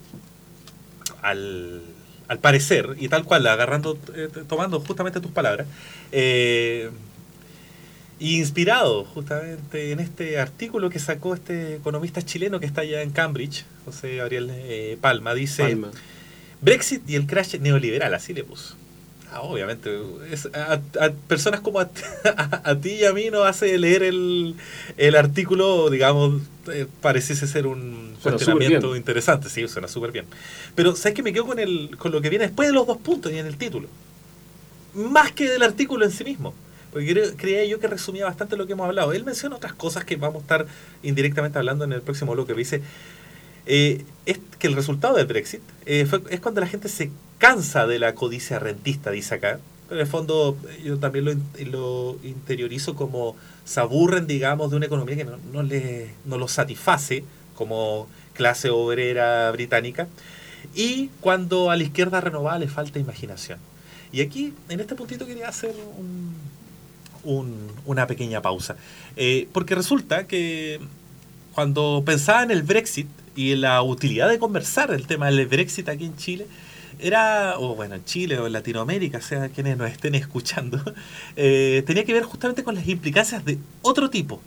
al, al parecer, y tal cual, agarrando, eh, tomando justamente tus palabras, eh, inspirado justamente en este artículo que sacó este economista chileno que está allá en Cambridge, José Gabriel eh, Palma, dice: Palma. Brexit y el crash neoliberal, así le puso. Ah, obviamente, es, a, a personas como a, a, a ti y a mí nos hace leer el, el artículo, digamos, eh, pareciese ser un suena cuestionamiento interesante, sí, suena súper bien. Pero, ¿sabes qué? Me quedo con, el, con lo que viene después de los dos puntos y en el título. Más que del artículo en sí mismo. Porque creo, creía yo que resumía bastante lo que hemos hablado. Él menciona otras cosas que vamos a estar indirectamente hablando en el próximo bloque. Dice eh, es que el resultado del Brexit eh, fue, es cuando la gente se cansa de la codicia rentista, dice acá. Pero en el fondo yo también lo, lo interiorizo como se aburren, digamos, de una economía que no, no, les, no los satisface como clase obrera británica. Y cuando a la izquierda renovada le falta imaginación. Y aquí, en este puntito, quería hacer un... Un, una pequeña pausa. Eh, porque resulta que cuando pensaba en el Brexit y en la utilidad de conversar el tema del Brexit aquí en Chile, era, o bueno, en Chile o en Latinoamérica, sea quienes nos estén escuchando, eh, tenía que ver justamente con las implicancias de otro tipo.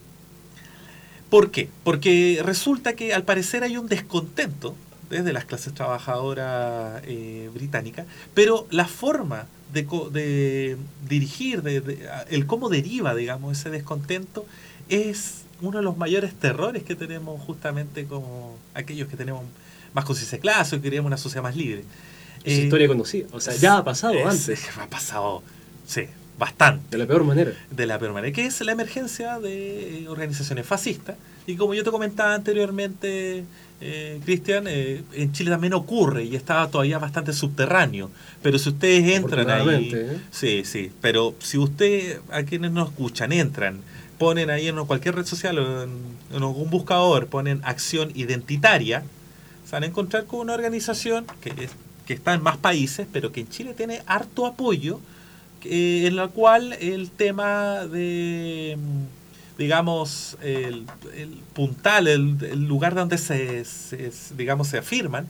¿Por qué? Porque resulta que al parecer hay un descontento desde las clases trabajadoras eh, británicas, pero la forma de, de dirigir, de, de, el cómo deriva, digamos, ese descontento, es uno de los mayores terrores que tenemos justamente como aquellos que tenemos más conciencia de clase o que queríamos una sociedad más libre. Es eh, historia conocida, o sea, ya ha pasado es, antes. Ha pasado, sí, bastante. De la peor manera. De la peor manera, que es la emergencia de organizaciones fascistas. Y como yo te comentaba anteriormente, eh, Cristian, eh, en Chile también ocurre y está todavía bastante subterráneo. Pero si ustedes entran ahí... ¿eh? Sí, sí, pero si usted, a quienes nos escuchan, entran, ponen ahí en cualquier red social o en, en algún buscador, ponen acción identitaria, se van a encontrar con una organización que, es, que está en más países, pero que en Chile tiene harto apoyo, eh, en la cual el tema de... digamos, el, el puntal, el, el lugar donde se, se, digamos, se afirman,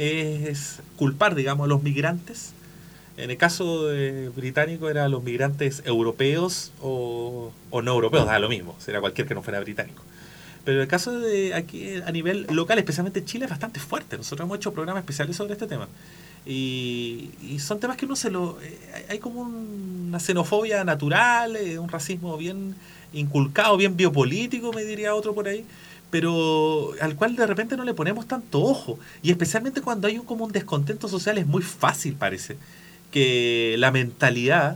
es culpar, digamos, a los migrantes. En el caso de británico eran los migrantes europeos o, o no europeos, da lo mismo, será cualquier que no fuera británico. Pero en el caso de aquí a nivel local, especialmente en Chile, es bastante fuerte. Nosotros hemos hecho programas especiales sobre este tema. Y, y son temas que uno se lo... Eh, hay como un, una xenofobia natural, eh, un racismo bien inculcado, bien biopolítico, me diría otro por ahí, pero al cual de repente no le ponemos tanto ojo. Y especialmente cuando hay un, como un descontento social, es muy fácil, parece, que la mentalidad,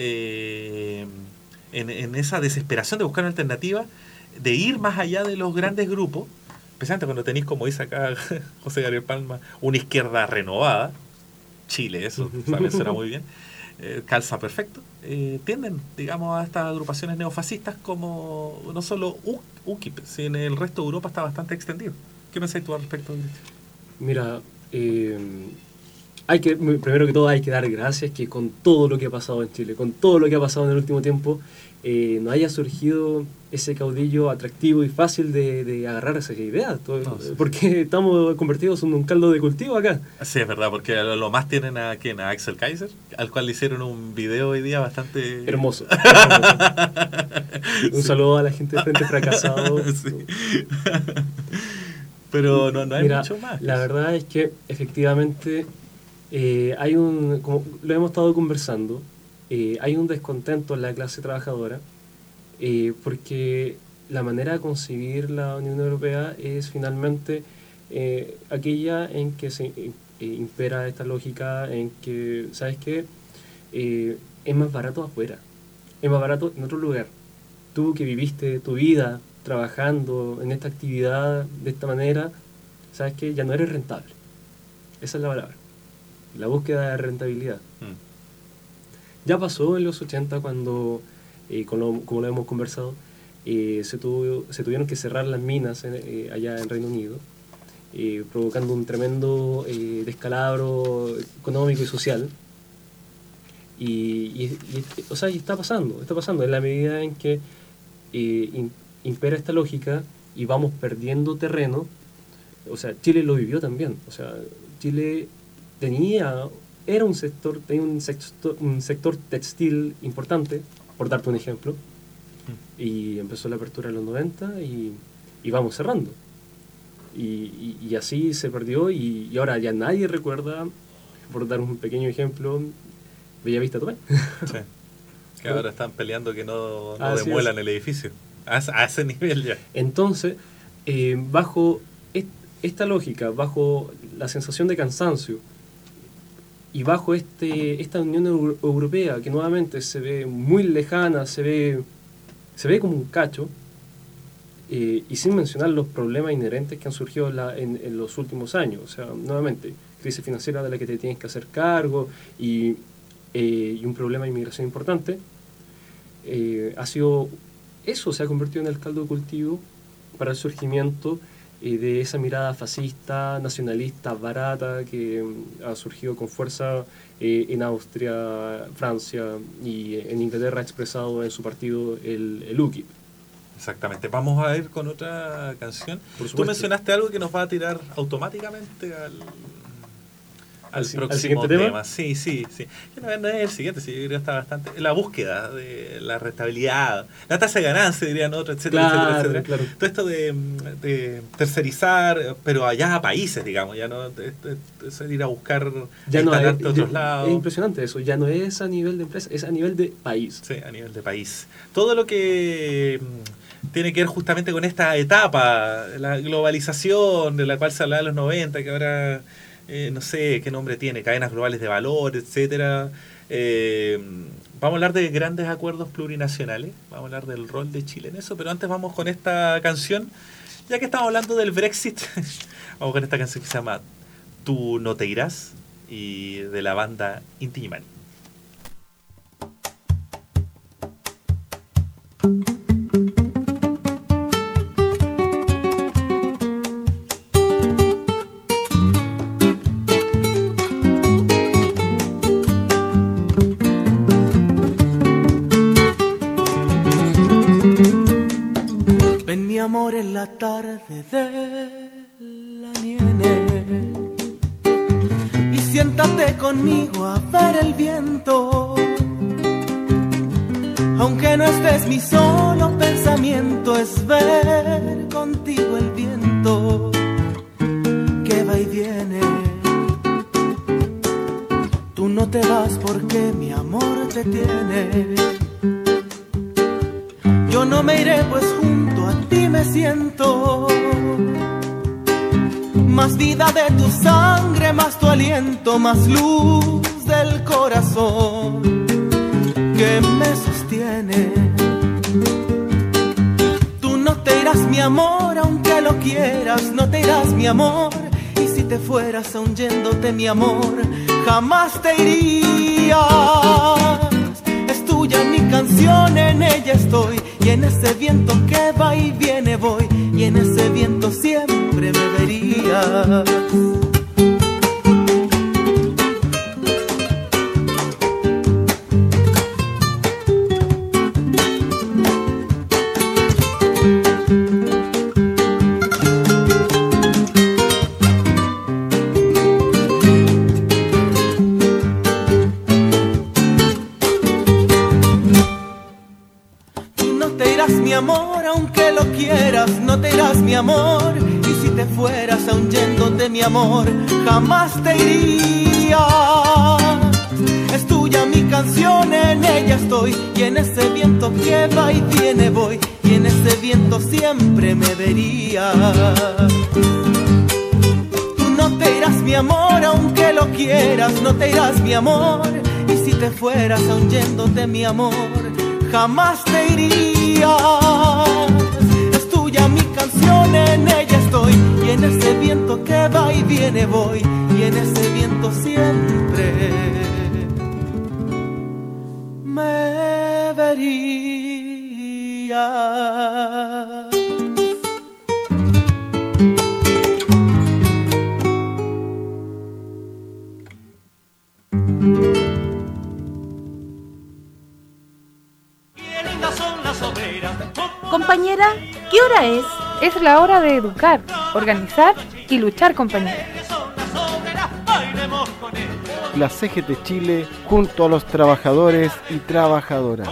eh, en, en esa desesperación de buscar una alternativa, de ir más allá de los grandes grupos, especialmente cuando tenéis, como dice acá José Gabriel Palma, una izquierda renovada, Chile, eso también suena muy bien, eh, calza perfecto, eh, tienden, digamos, a estas agrupaciones neofascistas como no solo U K I P, sino en el resto de Europa está bastante extendido. ¿Qué pensáis tú al respecto? Mira, eh, hay que, primero que todo hay que dar gracias que con todo lo que ha pasado en Chile, con todo lo que ha pasado en el último tiempo, eh, no haya surgido ese caudillo atractivo y fácil de, de agarrar esa idea, todo, no, sí, porque sí. Estamos convertidos en un caldo de cultivo acá. Sí, es verdad, porque lo más tienen a ¿quién? A Axel Kaiser, al cual le hicieron un video hoy día bastante... Hermoso. Un sí. saludo a la gente de Frente Fracasado. Sí. Pero no, no hay Mira, mucho más. La verdad es que efectivamente eh, hay un, como lo hemos estado conversando, eh, hay un descontento en la clase trabajadora, eh, porque la manera de concebir la Unión Europea es finalmente eh, aquella en que se eh, impera esta lógica en que, ¿sabes qué? Eh, es más barato afuera, es más barato en otro lugar. Tú que viviste tu vida trabajando en esta actividad de esta manera, ¿sabes qué? Ya no eres rentable. Esa es la palabra. La búsqueda de rentabilidad. Mm. Ya pasó en los ochenta cuando, eh, con lo, como lo hemos conversado, eh, se, tuvo, se tuvieron que cerrar las minas en, eh, allá en Reino Unido, eh, provocando un tremendo eh, descalabro económico y social. Y, y, y, o sea, y está pasando, está pasando en la medida en que eh, in, impera esta lógica y vamos perdiendo terreno. O sea, Chile lo vivió también. O sea, Chile tenía, era un sector, tenía un sector, un sector textil importante, por darte un ejemplo, mm. y empezó la apertura en los noventa y, y vamos cerrando. Y, y, y así se perdió y, y ahora ya nadie recuerda, por dar un pequeño ejemplo, Bellavista Tomé. Sí. Que ahora están peleando que no, no Así demuelan es. el edificio. A, a ese nivel ya. Entonces, eh, bajo est- esta lógica, bajo la sensación de cansancio y bajo este esta Unión Euro- Europea que nuevamente se ve muy lejana, se ve, se ve como un cacho, eh, y sin mencionar los problemas inherentes que han surgido la, en, en los últimos años. O sea, nuevamente, crisis financiera de la que te tienes que hacer cargo y... Eh, y un problema de inmigración importante, eh, ha sido eso, se ha convertido en el caldo de cultivo para el surgimiento eh, de esa mirada fascista, nacionalista, barata, que mm, ha surgido con fuerza eh, en Austria, Francia y en Inglaterra, ha expresado en su partido el, el U K I P. Exactamente. Vamos a ir con otra canción. Tú mencionaste algo que nos va a tirar automáticamente al... Al, ¿Al, próximo al siguiente tema. tema? Sí, sí, sí. No, no es el siguiente, sí, yo creo que está bastante. La búsqueda de la rentabilidad, la tasa de ganancia, dirían otros, etcétera, Claro, etcétera, etcétera. claro. Todo esto de, de tercerizar, pero allá a países, digamos, ya no de, de, de ir a buscar Ya no es, instalarte a otros ya- lados. es impresionante eso, ya no es a nivel de empresa, es a nivel de país. Sí, a nivel de país. Todo lo que mm, tiene que ver justamente con esta etapa, la globalización de la cual se hablaba en los noventa, que ahora, eh, no sé qué nombre tiene, cadenas globales de valor, etcétera. Eh, vamos a hablar de grandes acuerdos plurinacionales, vamos a hablar del rol de Chile en eso, pero antes vamos con esta canción, ya que estamos hablando del Brexit, vamos con esta canción que se llama Tú no te irás, y de la banda Inti Illimani. Ven mi amor en la tarde de la nieve y siéntate conmigo a ver el viento. Aunque no estés, mi solo pensamiento es ver contigo el viento que va y viene. Tú no te vas porque mi amor te tiene. Yo no me iré pues junto a ti me siento. Más vida de tu sangre, más tu aliento, más luz del corazón que me sostiene. Tú no te irás, mi amor, aunque lo quieras, no te irás, mi amor. Y si te fueras aún yéndote, mi amor, jamás te irías. Es tuya mi canción, en ella estoy, y en ese viento que va y viene voy, y en ese viento siempre me verías. Mi amor, y si te fueras aún yéndote, mi amor, jamás te irías. Es tuya mi canción, en ella estoy, y en ese viento que va y viene voy, y en ese viento siempre me verías. Tú no te irás, mi amor, aunque lo quieras, no te irás, mi amor, y si te fueras aún yéndote, mi amor, jamás te irías. Mi canción, en ella estoy, y en ese viento que va y viene voy, y en ese viento siempre me vería. Compañera, ¿qué hora es? Es la hora de educar, organizar y luchar, compañera. La C G T Chile junto a los trabajadores y trabajadoras.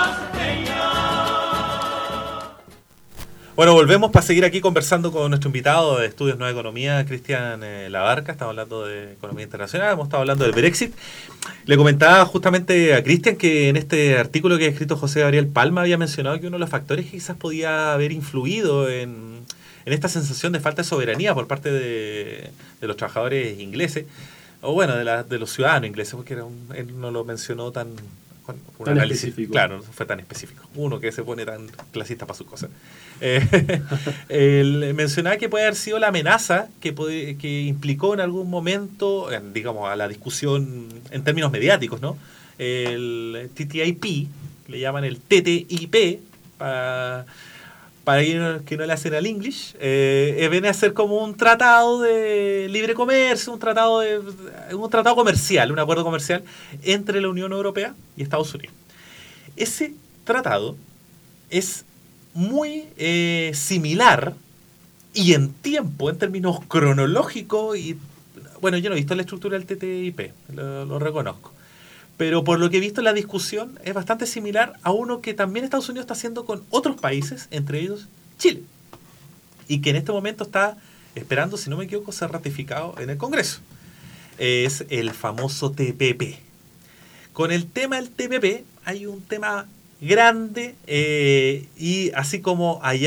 Bueno, volvemos para seguir aquí conversando con nuestro invitado de Estudios Nueva Economía, Cristian eh, Labarca. Estamos hablando de economía internacional, hemos estado hablando del Brexit. Le comentaba justamente a Cristian que en este artículo que ha escrito José Gabriel Palma había mencionado que uno de los factores que quizás podía haber influido en, en esta sensación de falta de soberanía por parte de, de los trabajadores ingleses, o bueno, de, la, de los ciudadanos ingleses, porque era un, él no lo mencionó tan... Un tan análisis, específico. Claro, no fue tan específico. Uno que se pone tan clasista para sus cosas. Eh, él mencionaba que puede haber sido la amenaza que, puede, que implicó en algún momento, en, digamos, a la discusión en términos mediáticos, ¿no? El T T I P, le llaman el T T I P, para, para que, que no le hacen al English, eh, viene a ser como un tratado de libre comercio, un tratado de un tratado comercial, un acuerdo comercial entre la Unión Europea y Estados Unidos. Ese tratado es muy eh, similar y en tiempo, en términos cronológicos, y bueno, yo no he visto la estructura del T T I P, lo, lo reconozco, pero por lo que he visto en la discusión es bastante similar a uno que también Estados Unidos está haciendo con otros países, entre ellos Chile, y que en este momento está esperando, si no me equivoco, ser ratificado en el Congreso. Es el famoso T P P. Con el tema del T P P hay un tema grande eh, y así como hay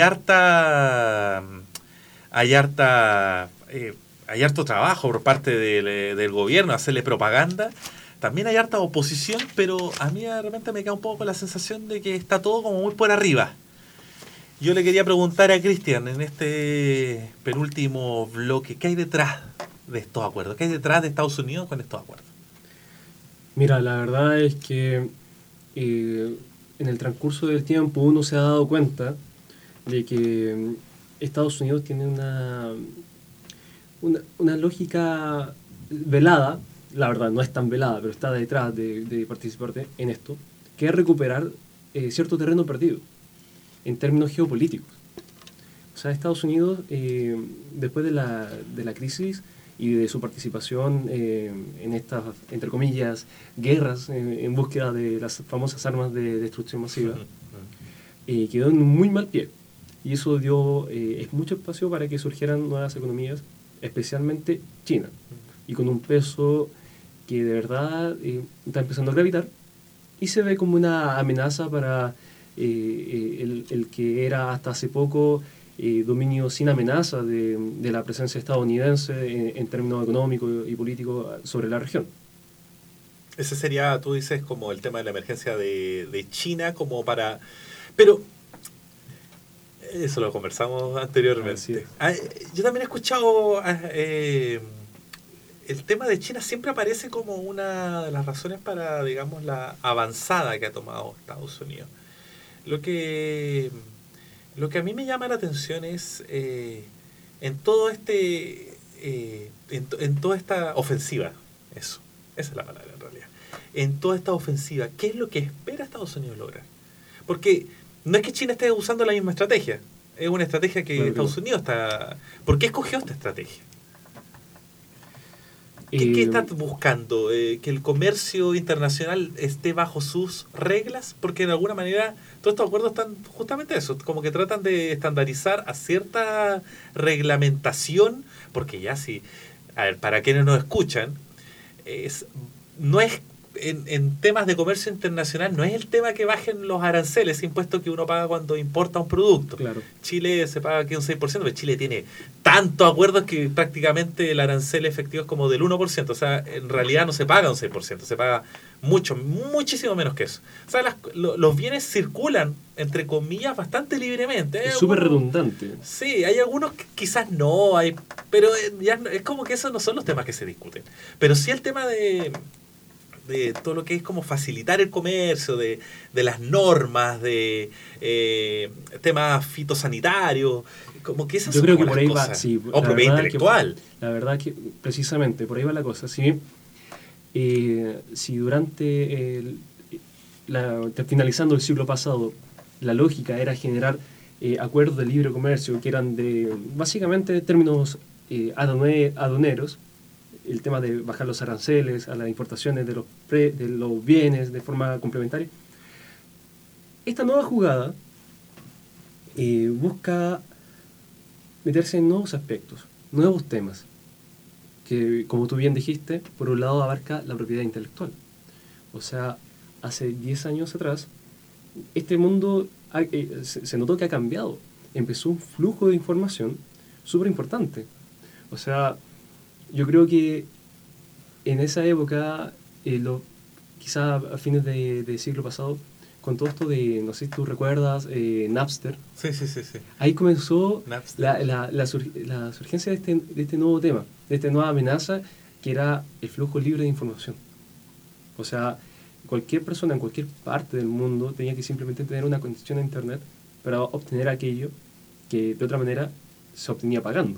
harta hay harta eh, hay harto trabajo por parte del, del gobierno, hacerle propaganda. También hay harta oposición, pero a mí de repente me queda un poco con la sensación de que está todo como muy por arriba. Yo le quería preguntar a Cristian en este penúltimo bloque, ¿qué hay detrás de estos acuerdos? ¿Qué hay detrás de Estados Unidos con estos acuerdos? Mira, la verdad es que eh, en el transcurso del tiempo uno se ha dado cuenta de que Estados Unidos tiene una, una, una lógica velada. La verdad, no es tan velada, pero está detrás de, de participar de, en esto, que es recuperar eh, cierto terreno perdido en términos geopolíticos. O sea, Estados Unidos, eh, después de la, de la crisis y de su participación eh, en estas, entre comillas, guerras en, en búsqueda de las famosas armas de destrucción masiva, eh, quedó en un muy mal pie. Y eso dio eh, mucho espacio para que surgieran nuevas economías, especialmente China, y con un peso que de verdad eh, está empezando a gravitar y se ve como una amenaza para eh, eh, el, el que era hasta hace poco eh, dominio sin amenaza de, de la presencia estadounidense en, en términos económicos y políticos sobre la región. Ese sería, tú dices, como el tema de la emergencia de, de China, como para... Pero eso lo conversamos anteriormente. Ah, yo también he escuchado... Eh, el tema de China siempre aparece como una de las razones para, digamos, la avanzada que ha tomado Estados Unidos. Lo que, lo que a mí me llama la atención es eh, en todo este, eh, en, en toda esta ofensiva, eso, esa es la palabra en realidad, en toda esta ofensiva, ¿qué es lo que espera Estados Unidos lograr? Porque no es que China esté usando la misma estrategia, es una estrategia que claro, Estados Unidos está... ¿Por qué escogió esta estrategia? ¿Qué, ¿Qué está buscando? Eh, ¿Que el comercio internacional esté bajo sus reglas? Porque de alguna manera todos estos acuerdos están justamente eso, como que tratan de estandarizar a cierta reglamentación, porque ya si, a ver, para quienes nos escuchan, es, no es en, en temas de comercio internacional, no es el tema que bajen los aranceles, impuestos que uno paga cuando importa un producto. Claro. Chile se paga aquí un seis por ciento, pero Chile tiene tantos acuerdos que prácticamente el arancel efectivo es como del uno por ciento. O sea, en realidad no se paga un seis por ciento, se paga mucho, muchísimo menos que eso. O sea, las, lo, los bienes circulan, entre comillas, bastante libremente. Es súper redundante. Sí, hay algunos que quizás no, hay, pero ya es como que esos no son los temas que se discuten. Pero sí el tema de... de todo lo que es como facilitar el comercio, de, de las normas, de eh, temas fitosanitarios, como que esas Yo son creo que las por ahí cosas. va, sí, o propiedad intelectual. Que, la verdad que precisamente por ahí va la cosa. ¿Sí? Eh, si durante, el, la, finalizando el siglo pasado, la lógica era generar eh, acuerdos de libre comercio que eran de, básicamente, términos eh, adone- aduaneros, el tema de bajar los aranceles a las importaciones de los, pre- de los bienes de forma complementaria. Esta nueva jugada eh, busca meterse en nuevos aspectos, nuevos temas, que, como tú bien dijiste, por un lado abarca la propiedad intelectual. O sea, hace diez años atrás, este mundo ha, eh, se, se notó que ha cambiado. Empezó un flujo de información súper importante. O sea, yo creo que en esa época, eh, lo, quizá a fines del de siglo pasado, con todo esto de, no sé si tú recuerdas, eh, Napster. Sí, sí, sí, sí. Ahí comenzó Napster. la, la, la, sur, la surgencia de este, de este nuevo tema, de esta nueva amenaza, que era el flujo libre de información. O sea, cualquier persona en cualquier parte del mundo tenía que simplemente tener una conexión a Internet para obtener aquello que de otra manera se obtenía pagando.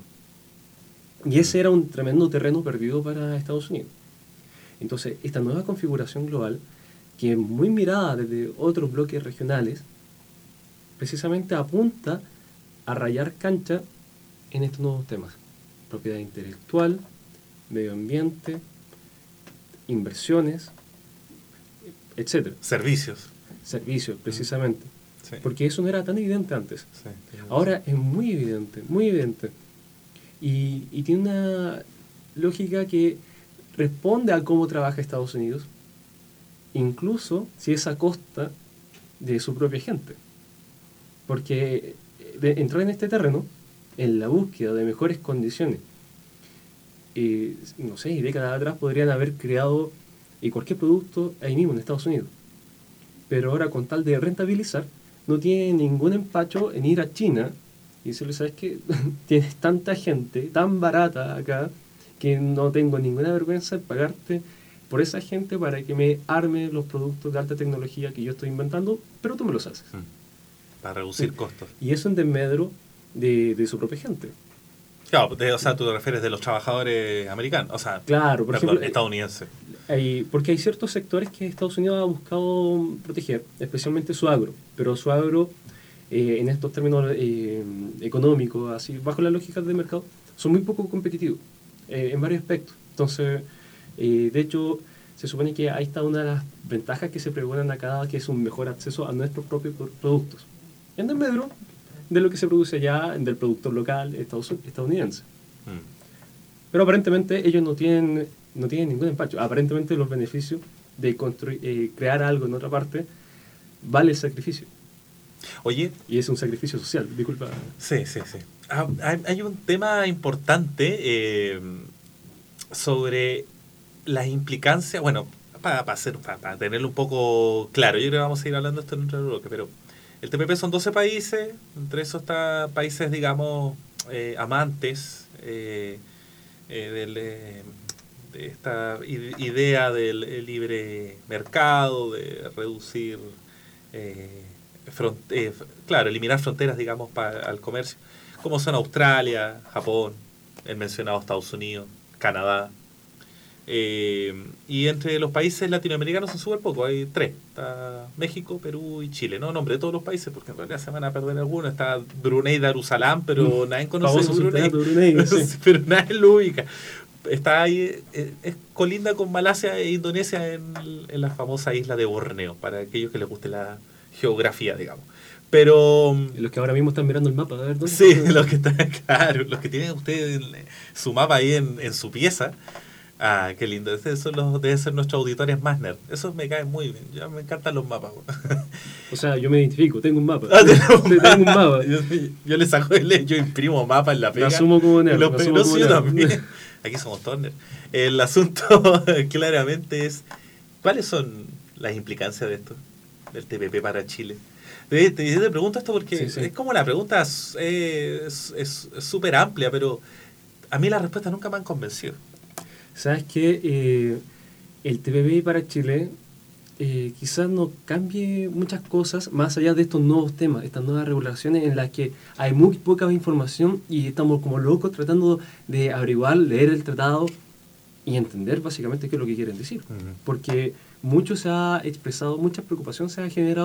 Y ese era un tremendo terreno perdido para Estados Unidos. Entonces, esta nueva configuración global, que es muy mirada desde otros bloques regionales, precisamente apunta a rayar cancha en estos nuevos temas. Propiedad intelectual, medio ambiente, inversiones, etcétera. Servicios. Servicios, precisamente. Sí. Porque eso no era tan evidente antes. Sí. Ahora es muy evidente, muy evidente. Y, y tiene una lógica que responde a cómo trabaja Estados Unidos, incluso si es a costa de su propia gente. Porque de entrar en este terreno, en la búsqueda de mejores condiciones, eh, no sé, décadas atrás podrían haber creado eh, cualquier producto ahí mismo en Estados Unidos. Pero ahora, con tal de rentabilizar, no tiene ningún empacho en ir a China y decirle, ¿sabes qué? Tienes tanta gente tan barata acá que no tengo ninguna vergüenza en pagarte por esa gente para que me arme los productos de alta tecnología que yo estoy inventando, pero tú me los haces. Para reducir Sí. costos. Y eso en desmedro de, de su propia gente. Claro, de- o sea, tú te refieres de los trabajadores americanos, o sea, Claro, por perdón, ejemplo, estadounidenses. Hay, porque hay ciertos sectores que Estados Unidos ha buscado proteger, especialmente su agro, pero su agro, eh, en estos términos eh, económicos, así bajo las lógicas de mercado, son muy poco competitivos eh, en varios aspectos. Entonces, eh, de hecho, se supone que ahí está una de las ventajas que se pregonan acá, que es un mejor acceso a nuestros propios pro- productos. En desmedro de lo que se produce allá del productor local estados- estadounidense. Mm. Pero aparentemente ellos no tienen, no tienen ningún empacho. Aparentemente los beneficios de construir, eh, crear algo en otra parte vale el sacrificio. Oye, Y es un sacrificio social, disculpa. sí, sí, sí. Ah, hay, hay un tema importante eh, sobre las implicancias, bueno, para hacer, para tenerlo un poco claro, yo creo que vamos a ir hablando de esto en otro bloque, pero el T P P son doce países, entre esos está países, digamos, eh, amantes eh, eh, del, eh, de esta ide- idea del eh, libre mercado, de reducir, eh, front- eh, f- claro, eliminar fronteras, digamos, para al comercio, como son Australia, Japón, el mencionado Estados Unidos, Canadá. Eh, y entre los países latinoamericanos son súper pocos, hay tres, está México, Perú y Chile. No nombré todos los países porque en realidad se van a perder algunos. Está Brunei Darussalam, pero Mm, nadie conoce famoso Brunei, sultanato de Brunei, sí. pero nadie lo ubica. Está ahí, eh, es colinda con Malasia e Indonesia en, en la famosa isla de Borneo, para aquellos que les guste la geografía, digamos. Pero Los que ahora mismo están mirando el mapa, a ver dónde. sí, los que están, claro, los que tienen ustedes en- su mapa ahí en, en su pieza. Ah, qué lindo. Esos son los, deben ser nuestros auditores más nerd. Esos me caen muy bien. Ya me encantan los mapas. O sea, yo me identifico, tengo un mapa. Ah, tenemos tengo un mapa. Yo, yo le saco el, yo imprimo mapas en la Me pega. asumo como nerd. Y los me pe- asumo no, como sí, yo nerd. también. Aquí somos todos nerds. El asunto claramente es ¿cuáles son las implicancias de esto? Del T P P para Chile. Te, te, te pregunto esto porque Sí, sí. es como la pregunta es es- es súper amplia, pero a mí las respuestas nunca me han convencido. ¿Sabes qué? Eh, el T P P para Chile eh, quizás no cambie muchas cosas más allá de estos nuevos temas, estas nuevas regulaciones en las que hay muy poca información y estamos como locos tratando de averiguar, leer el tratado y entender básicamente qué es lo que quieren decir. Porque mucho se ha expresado, mucha preocupación se ha generado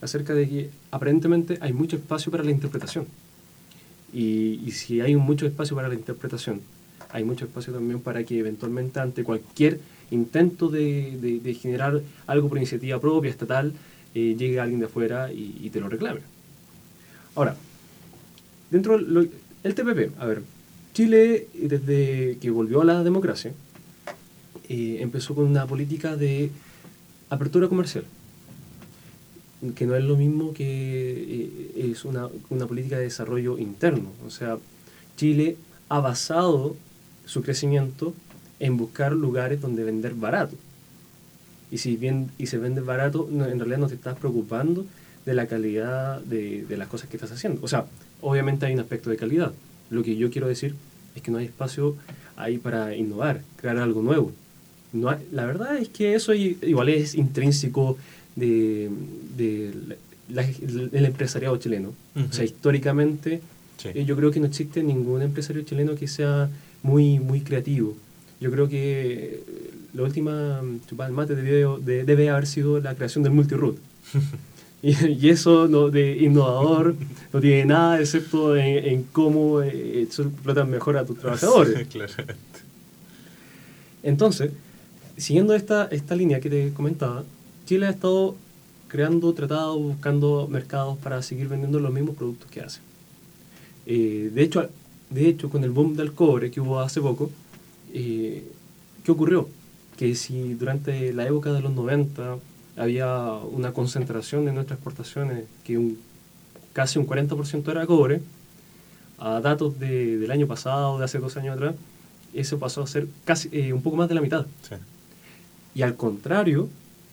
acerca de que aparentemente hay mucho espacio para la interpretación. Y, y si hay mucho espacio para la interpretación, hay mucho espacio también para que eventualmente ante cualquier intento de, de, de generar algo por iniciativa propia, estatal, eh, llegue alguien de afuera y, y te lo reclame. Ahora, dentro del T P P, a ver, Chile, desde que volvió a la democracia, eh, empezó con una política de apertura comercial, que no es lo mismo que eh, es una, una política de desarrollo interno. O sea, Chile ha basado su crecimiento en buscar lugares donde vender barato. Y si bien y se vende barato, no, en realidad no te estás preocupando de la calidad de, de las cosas que estás haciendo. O sea, obviamente hay un aspecto de calidad. Lo que yo quiero decir es que no hay espacio ahí para innovar, crear algo nuevo. No hay, la verdad es que eso igual es intrínseco de, de la, la, del empresariado chileno. Uh-huh. O sea, históricamente sí. eh, yo creo que no existe ningún empresario chileno que sea muy, muy creativo. Yo creo que la última chupada del mate debe, de, debe haber sido la creación del multiroot. y, y eso no, de innovador no tiene nada excepto en, en cómo eh, explotan mejor a tus trabajadores. Claramente. Entonces, siguiendo esta, esta línea que te comentaba, Chile ha estado creando tratados, buscando mercados para seguir vendiendo los mismos productos que hace. Eh, de hecho, de hecho, con el boom del cobre que hubo hace poco, eh, ¿qué ocurrió? Que si durante la época de los noventa había una concentración de nuestras exportaciones, que un, casi un cuarenta por ciento era cobre, a datos de, del año pasado, de hace dos años atrás, eso pasó a ser casi eh, un poco más de la mitad. Sí. Y al contrario,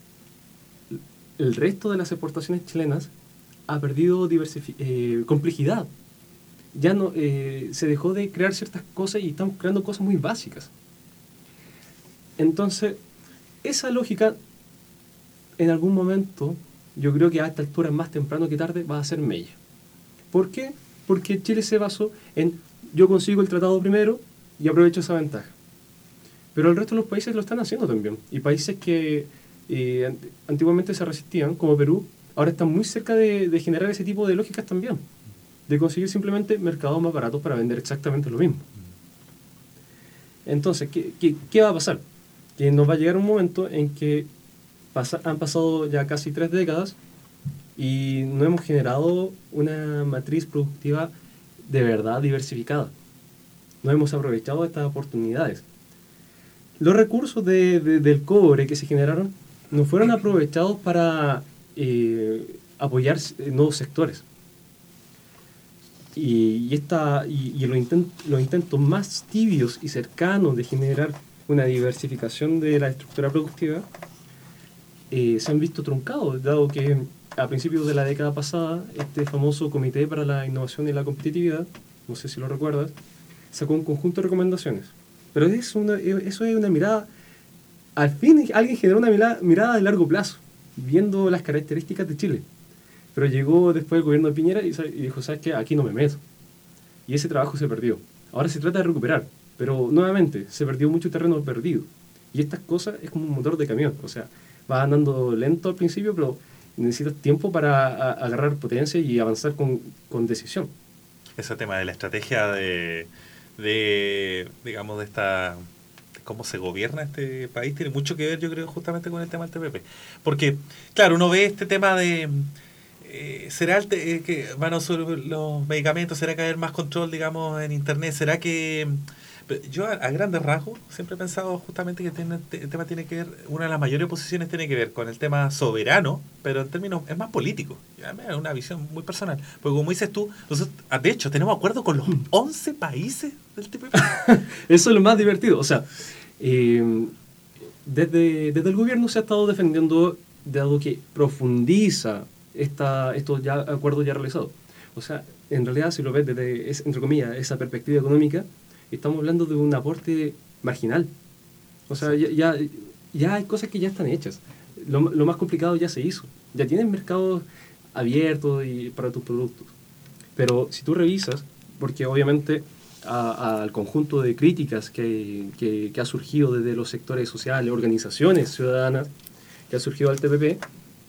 el resto de las exportaciones chilenas ha perdido diversifi- eh, complejidad. Ya no eh, se dejó de crear ciertas cosas y estamos creando cosas muy básicas. Entonces, esa lógica, en algún momento, yo creo que a esta altura, más temprano que tarde, va a ser mella. ¿Por qué? Porque Chile se basó en yo consigo el tratado primero y aprovecho esa ventaja. Pero el resto de los países lo están haciendo también. Y países que eh, antiguamente se resistían, como Perú, ahora están muy cerca de, de generar ese tipo de lógicas también. De conseguir simplemente mercados más baratos para vender exactamente lo mismo. Entonces, ¿qué, qué, qué va a pasar? Que nos va a llegar un momento en que pasa, han pasado ya casi tres décadas y no hemos generado una matriz productiva de verdad diversificada. No hemos aprovechado estas oportunidades. Los recursos de, de, del cobre que se generaron no fueron aprovechados para eh, apoyar nuevos sectores. Y, y, esta, y, y los, intent, los intentos más tibios y cercanos de generar una diversificación de la estructura productiva eh, se han visto truncados, dado que a principios de la década pasada este famoso Comité para la Innovación y la Competitividad, no sé si lo recuerdas, sacó un conjunto de recomendaciones. Pero es una, eso es una mirada, al fin alguien generó una mirada, mirada de largo plazo, viendo las características de Chile. Pero llegó después el gobierno de Piñera y, y dijo, ¿sabes qué? Aquí no me meto. Y ese trabajo se perdió. Ahora se trata de recuperar, pero nuevamente se perdió mucho terreno perdido. Y estas cosas es como un motor de camión, o sea, va andando lento al principio, pero necesitas tiempo para a, agarrar potencia y avanzar con, con decisión. Ese tema de la estrategia de, de digamos, de esta... cómo se gobierna este país tiene mucho que ver, yo creo, justamente con el tema del T P P. Porque, claro, uno ve este tema de... Eh, ¿será el te, eh, que van a subir los medicamentos? ¿Será que haber más control, digamos, en Internet? ¿Será que...? Yo, a, a grandes rasgos, siempre he pensado justamente que tiene, el tema tiene que ver... Una de las mayores posiciones tiene que ver con el tema soberano, pero en términos... es más político. Es una visión muy personal. Porque como dices tú, nosotros, de hecho, tenemos acuerdo con los once países del T P P. Eso es lo más divertido. O sea, eh, desde, desde el gobierno se ha estado defendiendo, dado que profundiza esta, estos ya, acuerdos ya realizados. O sea, en realidad, si lo ves desde, es, entre comillas, esa perspectiva económica, estamos hablando de un aporte marginal. O sea, ya, ya, ya hay cosas que ya están hechas. Lo, lo más complicado ya se hizo. Ya tienes mercados abiertos y para tus productos. Pero si tú revisas, porque obviamente a, a, al conjunto de críticas que, que, que ha surgido desde los sectores sociales, organizaciones ciudadanas, que ha surgido al T P P,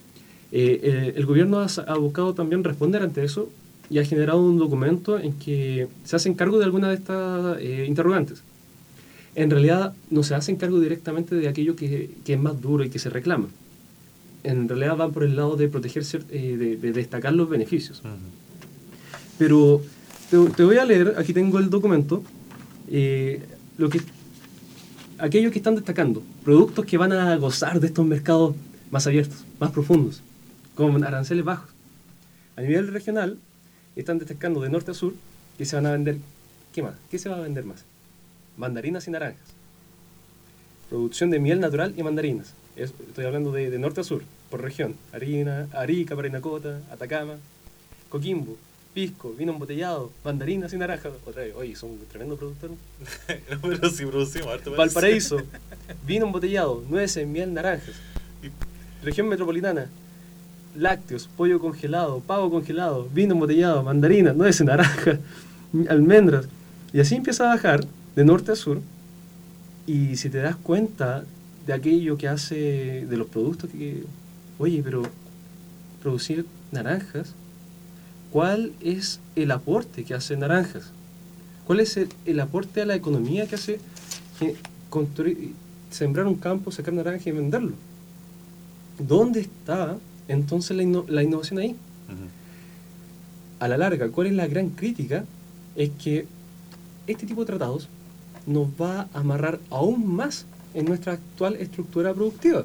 Eh, eh, el gobierno ha, ha buscado también responder ante eso y ha generado un documento en que se hacen cargo de alguna de estas eh, interrogantes. En realidad no se hacen cargo directamente de aquello que, que es más duro y que se reclama. En realidad van por el lado de proteger, eh, de, de destacar los beneficios. Uh-huh. Pero te, te voy a leer, aquí tengo el documento, eh, lo que, aquellos que están destacando, productos que van a gozar de estos mercados más abiertos, más profundos, con aranceles bajos. A nivel regional, están destacando de norte a sur que se van a vender, ¿qué más? ¿Qué se va a vender más? Mandarinas y naranjas. Producción de miel natural y mandarinas. Es, estoy hablando de, de norte a sur, por región. Harina, Arica, Parinacota, Atacama, Coquimbo, pisco, vino embotellado, mandarinas y naranjas. Otra vez, oye, son un tremendo productor. Pero si producimos harto. Valparaíso, vino embotellado, nueces, miel, naranjas. Región metropolitana, lácteos, pollo congelado, pavo congelado, vino embotellado, mandarinas, nueces, naranjas, almendras. Y así empieza a bajar de norte a sur. Y si te das cuenta de aquello que hace, de los productos que... Oye, pero producir naranjas, ¿cuál es el aporte que hace naranjas? ¿Cuál es el, el aporte a la economía que hace que construir, sembrar un campo, sacar naranjas y venderlo? ¿Dónde está entonces la, inno, la innovación ahí? Uh-huh. A la larga, ¿cuál es la gran crítica? Es que este tipo de tratados nos va a amarrar aún más en nuestra actual estructura productiva.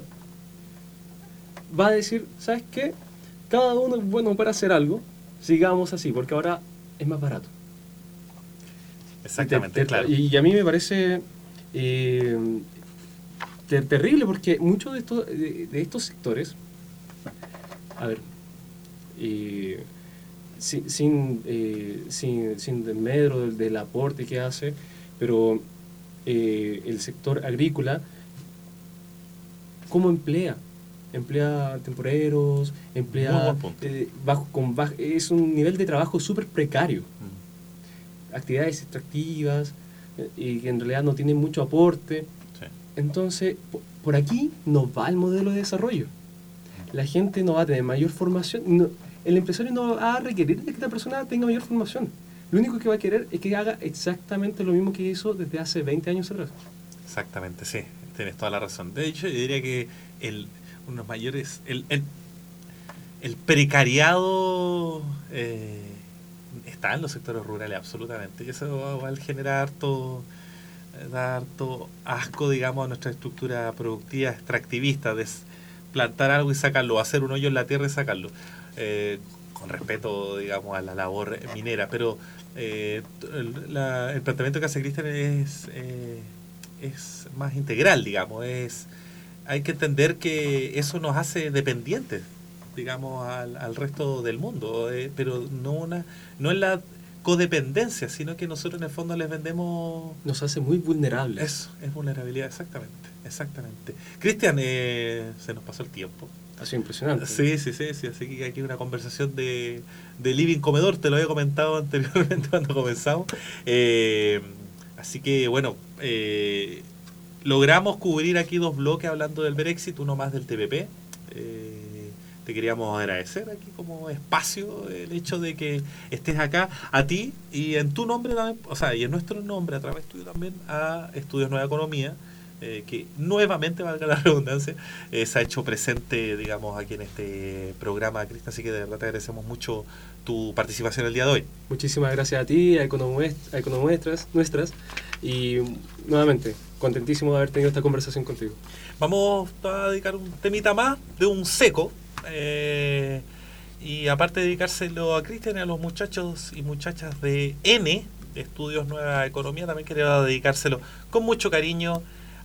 Va a decir, ¿sabes qué? Cada uno es bueno para hacer algo, sigamos así, porque ahora es más barato. Exactamente, te, te, claro. Y, y a mí me parece eh, ter, terrible, porque muchos de estos, de, de estos sectores, a ver, eh, sin, sin, eh, sin, sin desmedro del, del aporte que hace, pero eh, el sector agrícola, ¿cómo emplea? Emplea temporeros, emplea eh, bajo, con bajo, es un nivel de trabajo súper precario. Mm. Actividades extractivas, eh, y que en realidad no tienen mucho aporte. Sí. Entonces, por, por aquí no va el modelo de desarrollo. La gente no va a tener mayor formación. No, el empresario no va a requerir de que esta persona tenga mayor formación. Lo único que va a querer es que haga exactamente lo mismo que hizo desde hace veinte años atrás. Exactamente, sí. Tienes toda la razón. De hecho, yo diría que el, unos mayores... El, el, el precariado eh, está en los sectores rurales, absolutamente. Y eso va, va a generar harto, dar harto asco, digamos, a nuestra estructura productiva extractivista, de plantar algo y sacarlo, hacer un hoyo en la tierra y sacarlo. Eh, con respeto, digamos, a la labor minera, pero eh, el, la, el planteamiento que hace Cristian es, eh, es más integral, digamos, es hay que entender que eso nos hace dependientes, digamos, al, al resto del mundo, eh, pero no una no en la codependencia, sino que nosotros en el fondo les vendemos... Nos hace muy vulnerables. Eso, es vulnerabilidad, exactamente, exactamente. Cristian, eh, se nos pasó el tiempo. Ha sido impresionante. Sí, sí, sí, sí, así que aquí una conversación de, de living comedor, te lo había comentado anteriormente cuando comenzamos. Eh, así que, bueno, eh, logramos cubrir aquí dos bloques hablando del Brexit, uno más del T P P. Eh, te queríamos agradecer aquí como espacio el hecho de que estés acá, a ti y en tu nombre también, o sea, y en nuestro nombre a través tuyo también, a Estudios Nueva Economía. Eh, que nuevamente, valga la redundancia, eh, se ha hecho presente, digamos, aquí en este programa, Cristian, así que de verdad te agradecemos mucho tu participación el día de hoy. Muchísimas gracias a ti, a Economuestras, nuestras, y nuevamente, contentísimo de haber tenido esta conversación contigo. Vamos a dedicar un temita más de un seco, eh, y aparte de dedicárselo a Cristian y a los muchachos y muchachas de N, de Estudios Nueva Economía, también quería dedicárselo con mucho cariño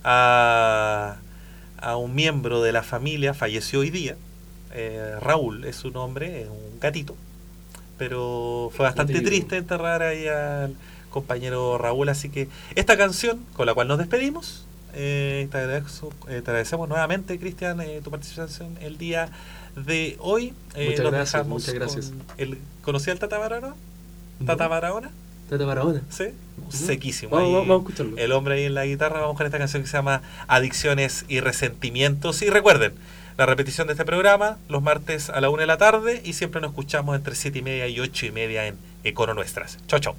A, a un miembro de la familia, falleció hoy día, eh, Raúl es su nombre, es un gatito, pero fue bastante triste enterrar ahí al compañero Raúl, así que esta canción con la cual nos despedimos, eh, te, agradezco, eh, te agradecemos nuevamente, Cristian, eh, tu participación el día de hoy. Eh, muchas gracias, muchas gracias. Con el, ¿Conocía al Tata Barahona? ¿Tata Barahona? Tata Barahona. Sí, uh-huh. Sequísimo. Vamos, ahí, vamos a escucharlo. El hombre ahí en la guitarra. Vamos con esta canción que se llama Adicciones y Resentimientos. Y recuerden, la repetición de este programa los martes a la una de la tarde y siempre nos escuchamos entre siete y media y ocho y media en Econo Nuestras. Chau, chau.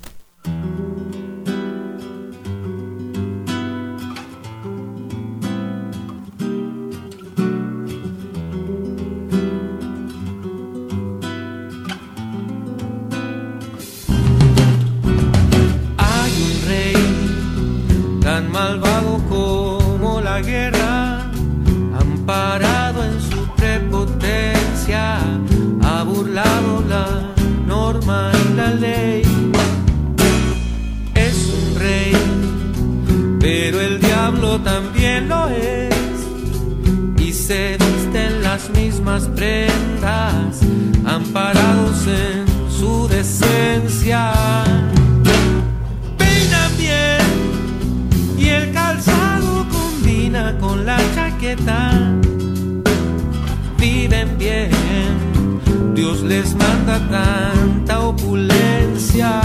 Malvado como la guerra, amparado en su prepotencia, ha burlado la norma y la ley. Es un rey, pero el diablo también lo es, y se viste en las mismas prendas, amparados en su decencia. Peinan bien y el calzado combina con la chaqueta. Viven bien, Dios les manda tanta opulencia.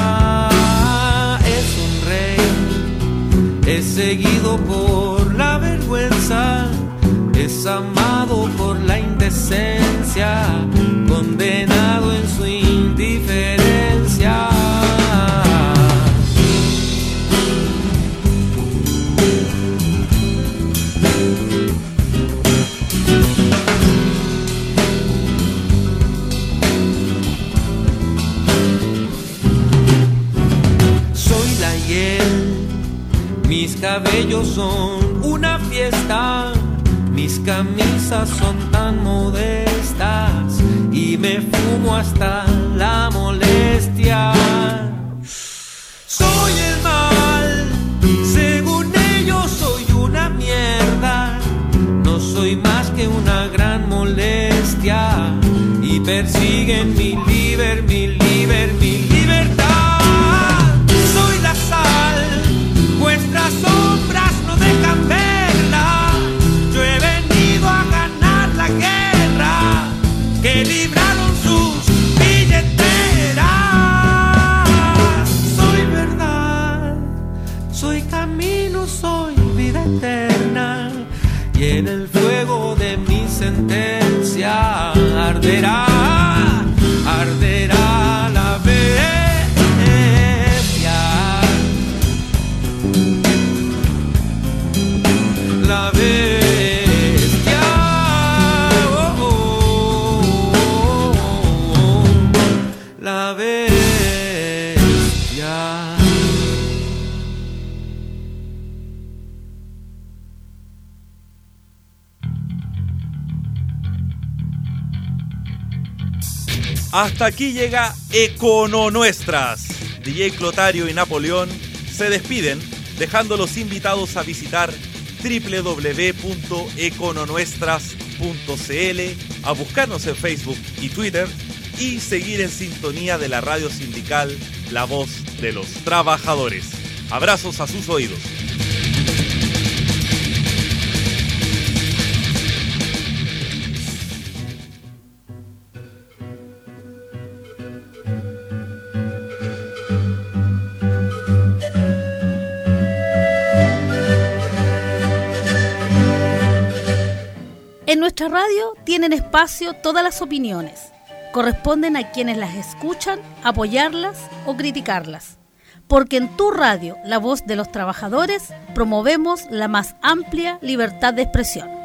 Es un rey, es seguido por la vergüenza, es amado por la indecencia, condenado en su indiferencia. Mis cabellos son una fiesta, mis camisas son tan modestas y me fumo hasta la molestia. Soy el mal, según ellos soy una mierda, no soy más que una gran molestia y persiguen mi liber, mi liber, mi libertad. Soy la sal, vuestras sombras no dejan verla. Yo he venido a ganar la guerra que libraron sus billeteras. Soy verdad, soy camino, soy vida eterna, y en el fuego de mi sentencia arderá, arderá la bestia. La bestia, oh, oh, oh, oh, la bestia. Hasta aquí llega Econo Nuestras. D J Clotario y Napoleón se despiden, dejándolos invitados a visitar doble u doble u doble u punto econonuestras punto c l, a buscarnos en Facebook y Twitter y seguir en sintonía de la radio sindical La Voz de los Trabajadores. Abrazos a sus oídos. En nuestra radio tienen espacio todas las opiniones. Corresponden a quienes las escuchan apoyarlas o criticarlas. Porque en tu radio, La Voz de los Trabajadores, promovemos la más amplia libertad de expresión.